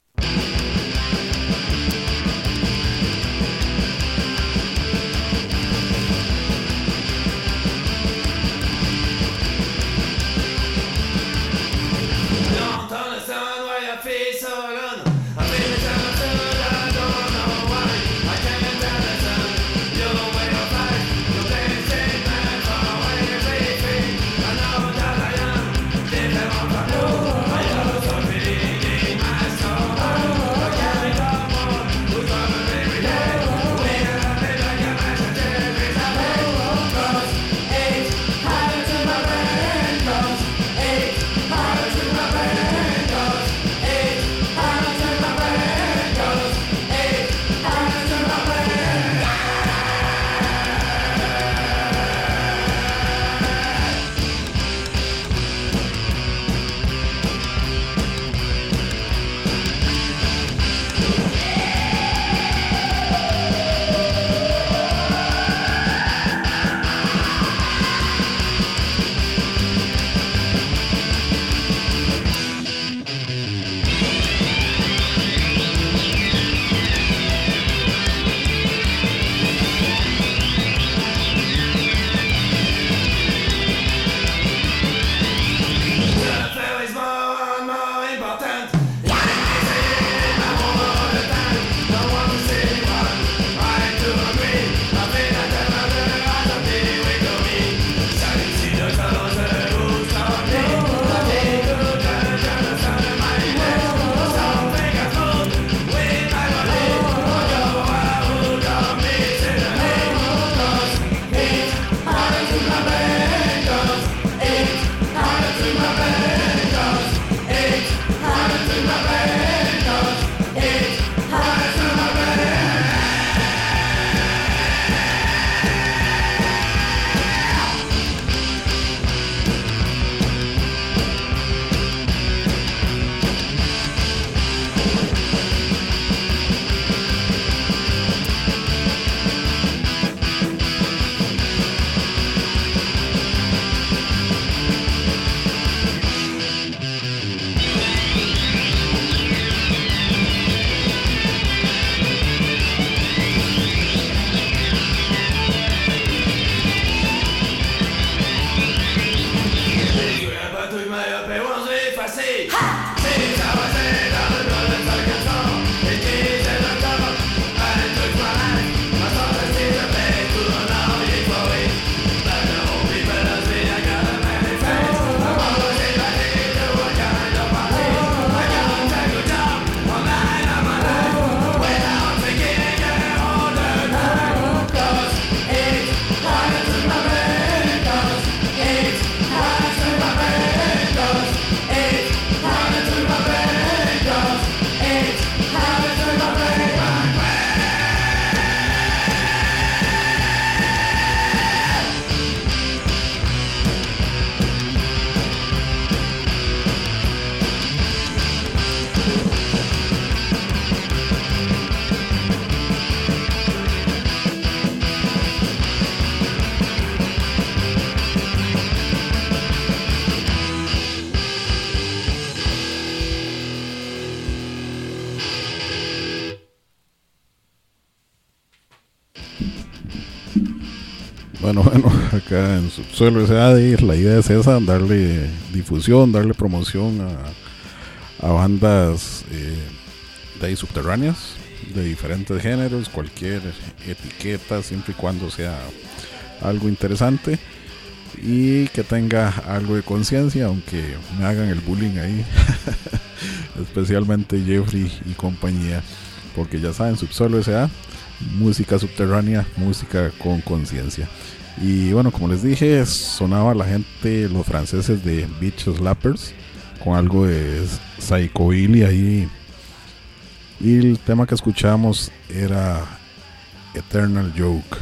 Bueno, acá en Subsuelo S.A. la idea es esa, darle difusión, darle promoción a bandas de ahí subterráneas, de diferentes géneros, cualquier etiqueta, siempre y cuando sea algo interesante y que tenga algo de conciencia, aunque me hagan el bullying ahí, especialmente Jeffrey y compañía, porque ya saben, Subsuelo S.A., música subterránea, música con conciencia. Y bueno, como les dije, sonaba la gente, los franceses de Beach Slappers, con algo de Psychobilly ahí. Y el tema que escuchamos era Eternal Joke.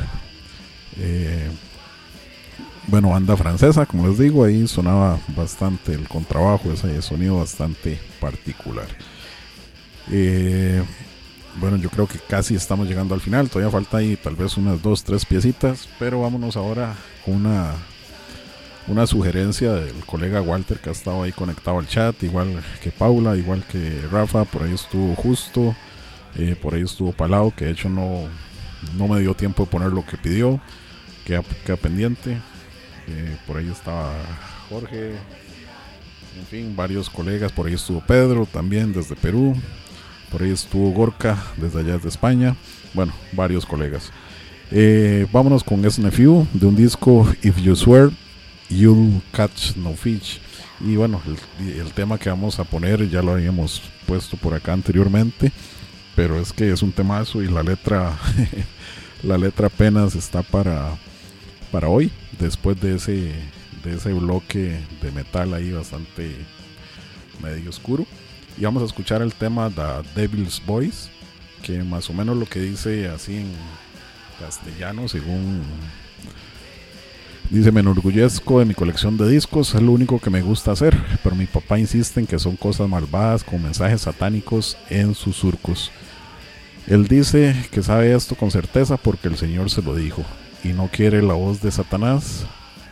Bueno, banda francesa, como les digo, ahí sonaba bastante el contrabajo, ese sonido bastante particular. Bueno, yo creo que casi estamos llegando al final. Todavía falta ahí tal vez unas 2-3 piecitas, pero vámonos ahora con una sugerencia del colega Walter, que ha estado ahí conectado al chat, igual que Paula, igual que Rafa. Por ahí estuvo Justo, por ahí estuvo Palau, que de hecho no me dio tiempo de poner lo que pidió, queda pendiente. Por ahí estaba Jorge, en fin, varios colegas. Por ahí estuvo Pedro también desde Perú, por ahí estuvo Gorka desde allá de España. Bueno, varios colegas. Vámonos con SNFU de un disco If You Swear You'll Catch No Fish. Y bueno, el tema que vamos a poner ya lo habíamos puesto por acá anteriormente, pero es que es un temazo y la letra la letra apenas está para hoy, después de ese bloque de metal ahí bastante medio oscuro. Y vamos a escuchar el tema The Devil's Voice, que más o menos lo que dice así en castellano, según dice: me enorgullezco de mi colección de discos, es lo único que me gusta hacer, pero mi papá insiste en que son cosas malvadas con mensajes satánicos en sus surcos. Él dice que sabe esto con certeza porque el Señor se lo dijo, y no quiere la voz de Satanás.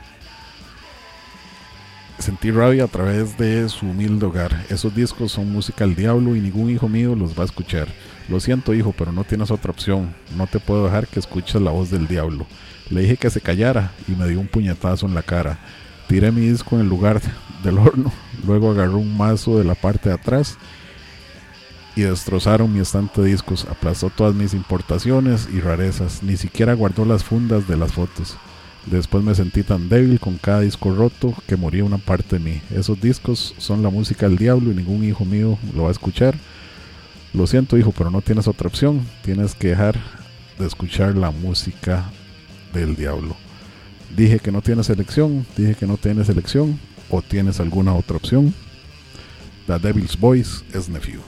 Sentí rabia a través de su humilde hogar. Esos discos son música del diablo y ningún hijo mío los va a escuchar. Lo siento, hijo, pero no tienes otra opción. No te puedo dejar que escuches la voz del diablo. Le dije que se callara y me dio un puñetazo en la cara. Tiré mi disco en el lugar del horno. Luego agarró un mazo de la parte de atrás y destrozaron mi estante de discos. Aplastó todas mis importaciones y rarezas. Ni siquiera guardó las fundas de las fotos. Después me sentí tan débil con cada disco roto que moría una parte de mí. Esos discos son la música del diablo y ningún hijo mío lo va a escuchar. Lo siento, hijo, pero no tienes otra opción. Tienes que dejar de escuchar la música del diablo. Dije que no tienes elección. ¿O tienes alguna otra opción? The Devil's Voice es SNFU.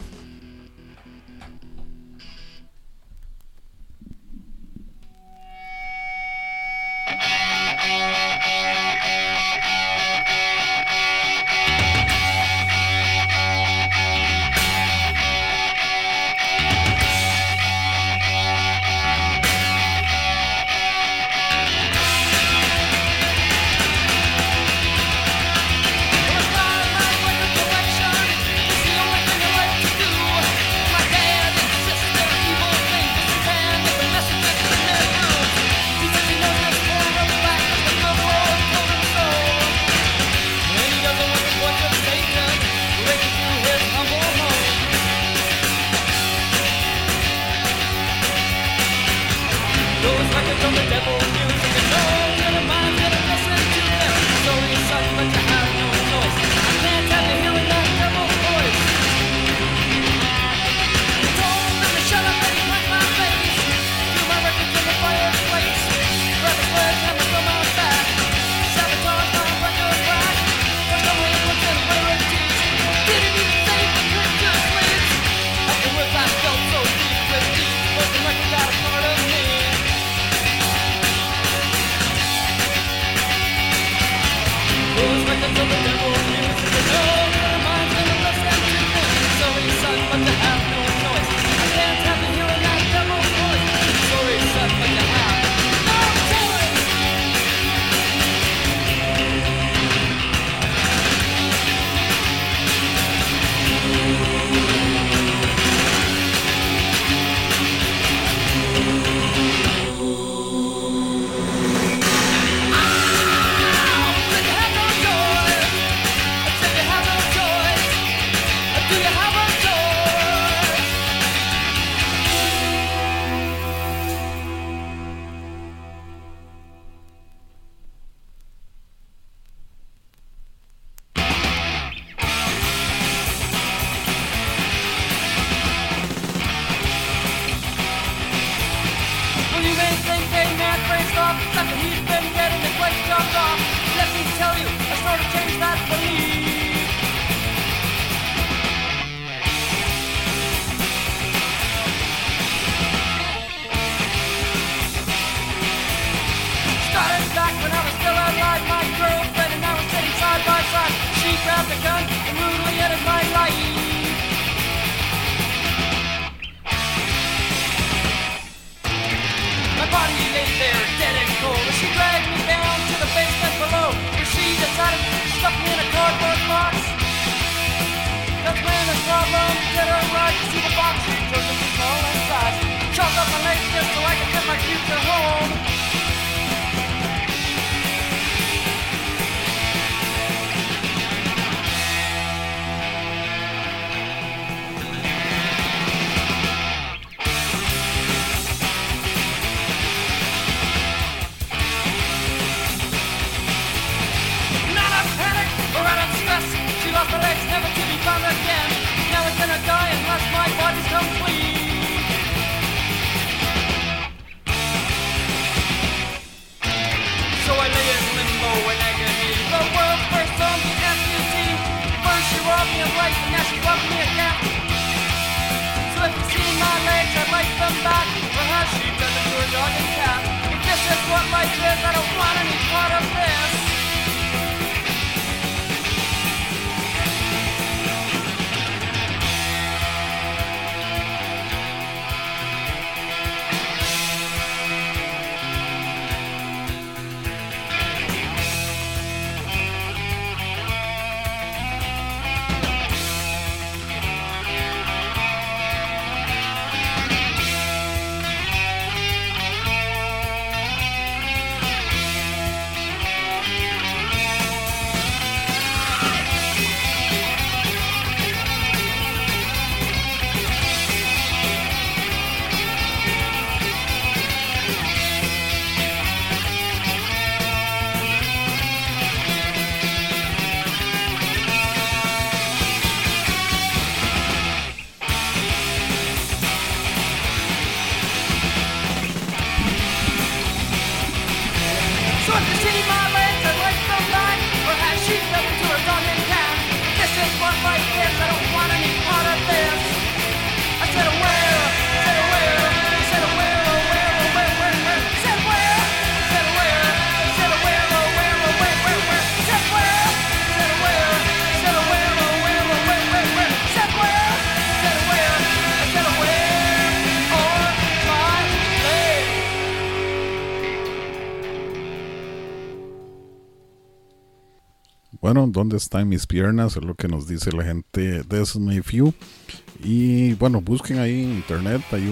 problem, get her right. See the box, she took it small in size. Chalk up my legs just so I can get my future home. The legs never to be found again. Now it's gonna die unless my body's complete. So I lay in limbo in agony. The world's first zombie amputee. First she robbed me of life and now she robbed me again. So if you see my legs, I'd like them back. But how she turned into a dog and cat. If this is what life is, I don't want any part of this. Bueno, ¿dónde están mis piernas? Es lo que nos dice la gente de Smith Few. Y bueno, busquen ahí en internet, hay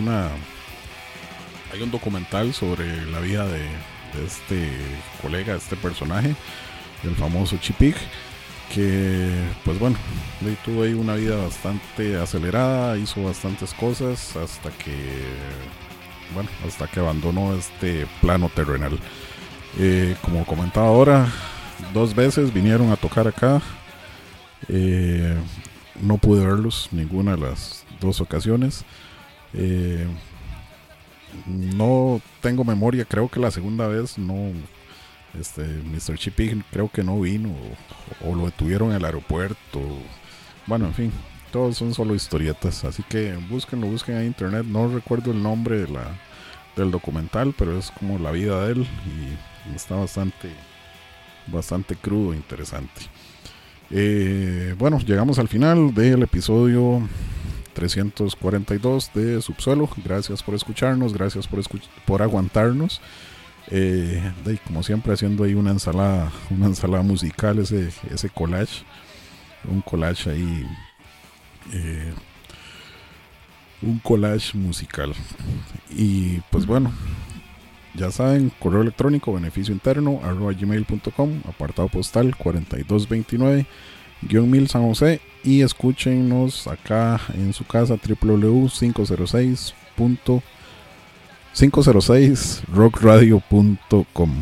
un documental sobre la vida de este colega, este personaje, el famoso Chipig, que pues bueno, tuvo ahí una vida bastante acelerada, hizo bastantes cosas hasta que abandonó este plano terrenal. Como comentaba ahora, 2 veces vinieron a tocar acá. No pude verlos ninguna de las 2 ocasiones. No tengo memoria, creo que la segunda vez no. Mr. Chipig creo que no vino, o lo detuvieron en el aeropuerto. Bueno, en fin, todos son solo historietas. Así que busquen ahí en internet. No recuerdo el nombre del documental, pero es como la vida de él y está bastante crudo e interesante. Bueno, llegamos al final del episodio 342 de Subsuelo. Gracias por escucharnos, gracias por aguantarnos. Como siempre, haciendo ahí una ensalada musical, ese collage, un collage ahí, un collage musical. Y pues bueno, ya saben, correo electrónico beneficiointerno@gmail.com, apartado postal 4229-1000 San José, y escúchenos acá en su casa www.506rockradio.com.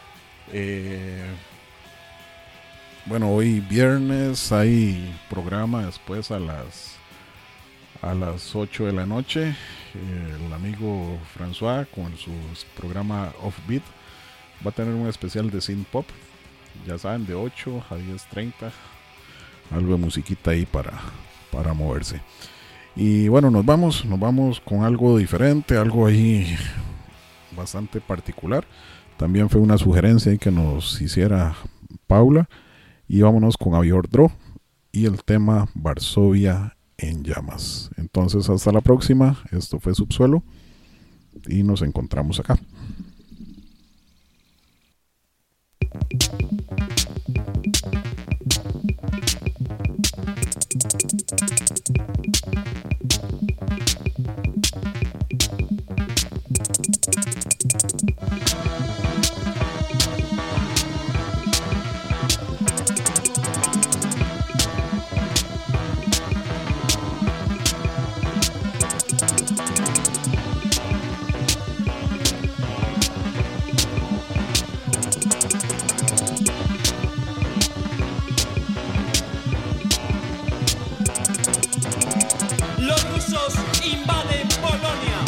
Bueno, hoy viernes hay programa después a las 8 de la noche. El amigo François con su programa Offbeat va a tener un especial de synth pop, ya saben, de 8 a 10:30, algo de musiquita ahí para moverse. Y bueno, nos vamos con algo diferente, algo ahí bastante particular. También fue una sugerencia ahí que nos hiciera Paula, y vámonos con Avior Draw y el tema Varsovia en llamas. Entonces, hasta la próxima. Esto fue Subsuelo y nos encontramos acá. rusos invaden Polonia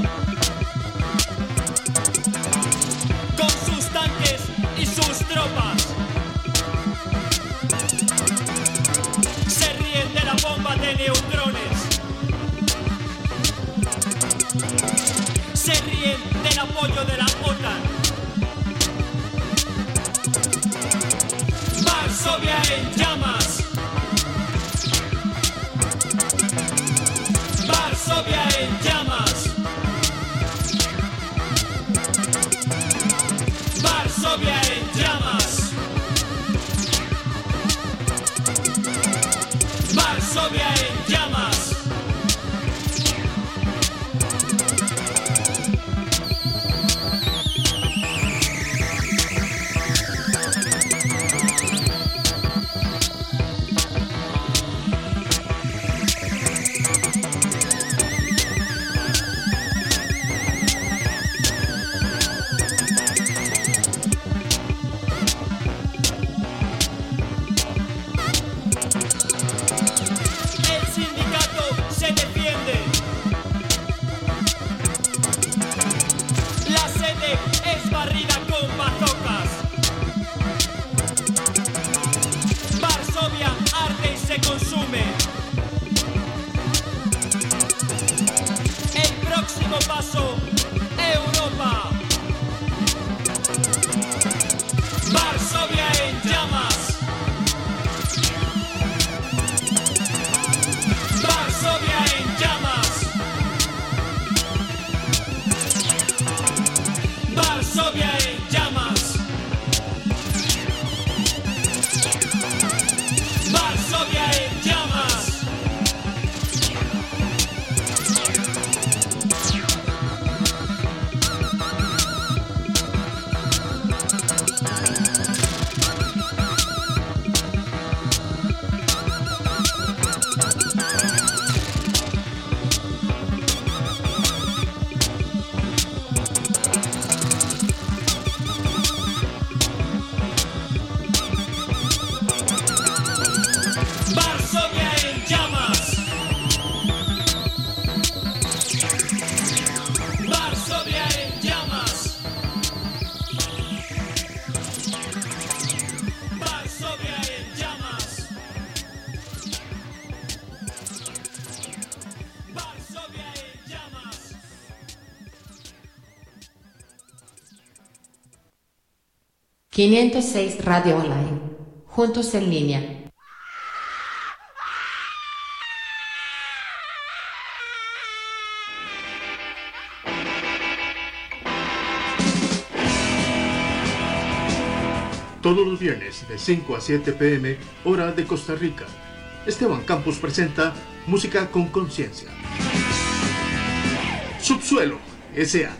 con sus tanques y sus tropas. Se ríen de la bomba de neutrones. Se ríen del apoyo de la OTAN. Varsovia en llamas. Varsovia en llamas. Varsovia en llamas. Varsovia en llamas. Paso, Europa. Varsovia en llamas. Varsovia en llamas. Varsovia en llamas. Varsovia en llamas. ...506 Radio Online... ...juntos en línea... Todos los viernes de 5 a 7 p.m. hora de Costa Rica, Esteban Campos presenta Música con Conciencia. Subsuelo S.A.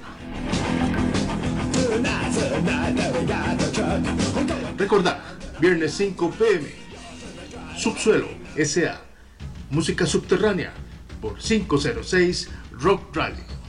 Recordad, viernes 5 p.m. Subsuelo S.A. Música subterránea por 506 Rock Radio.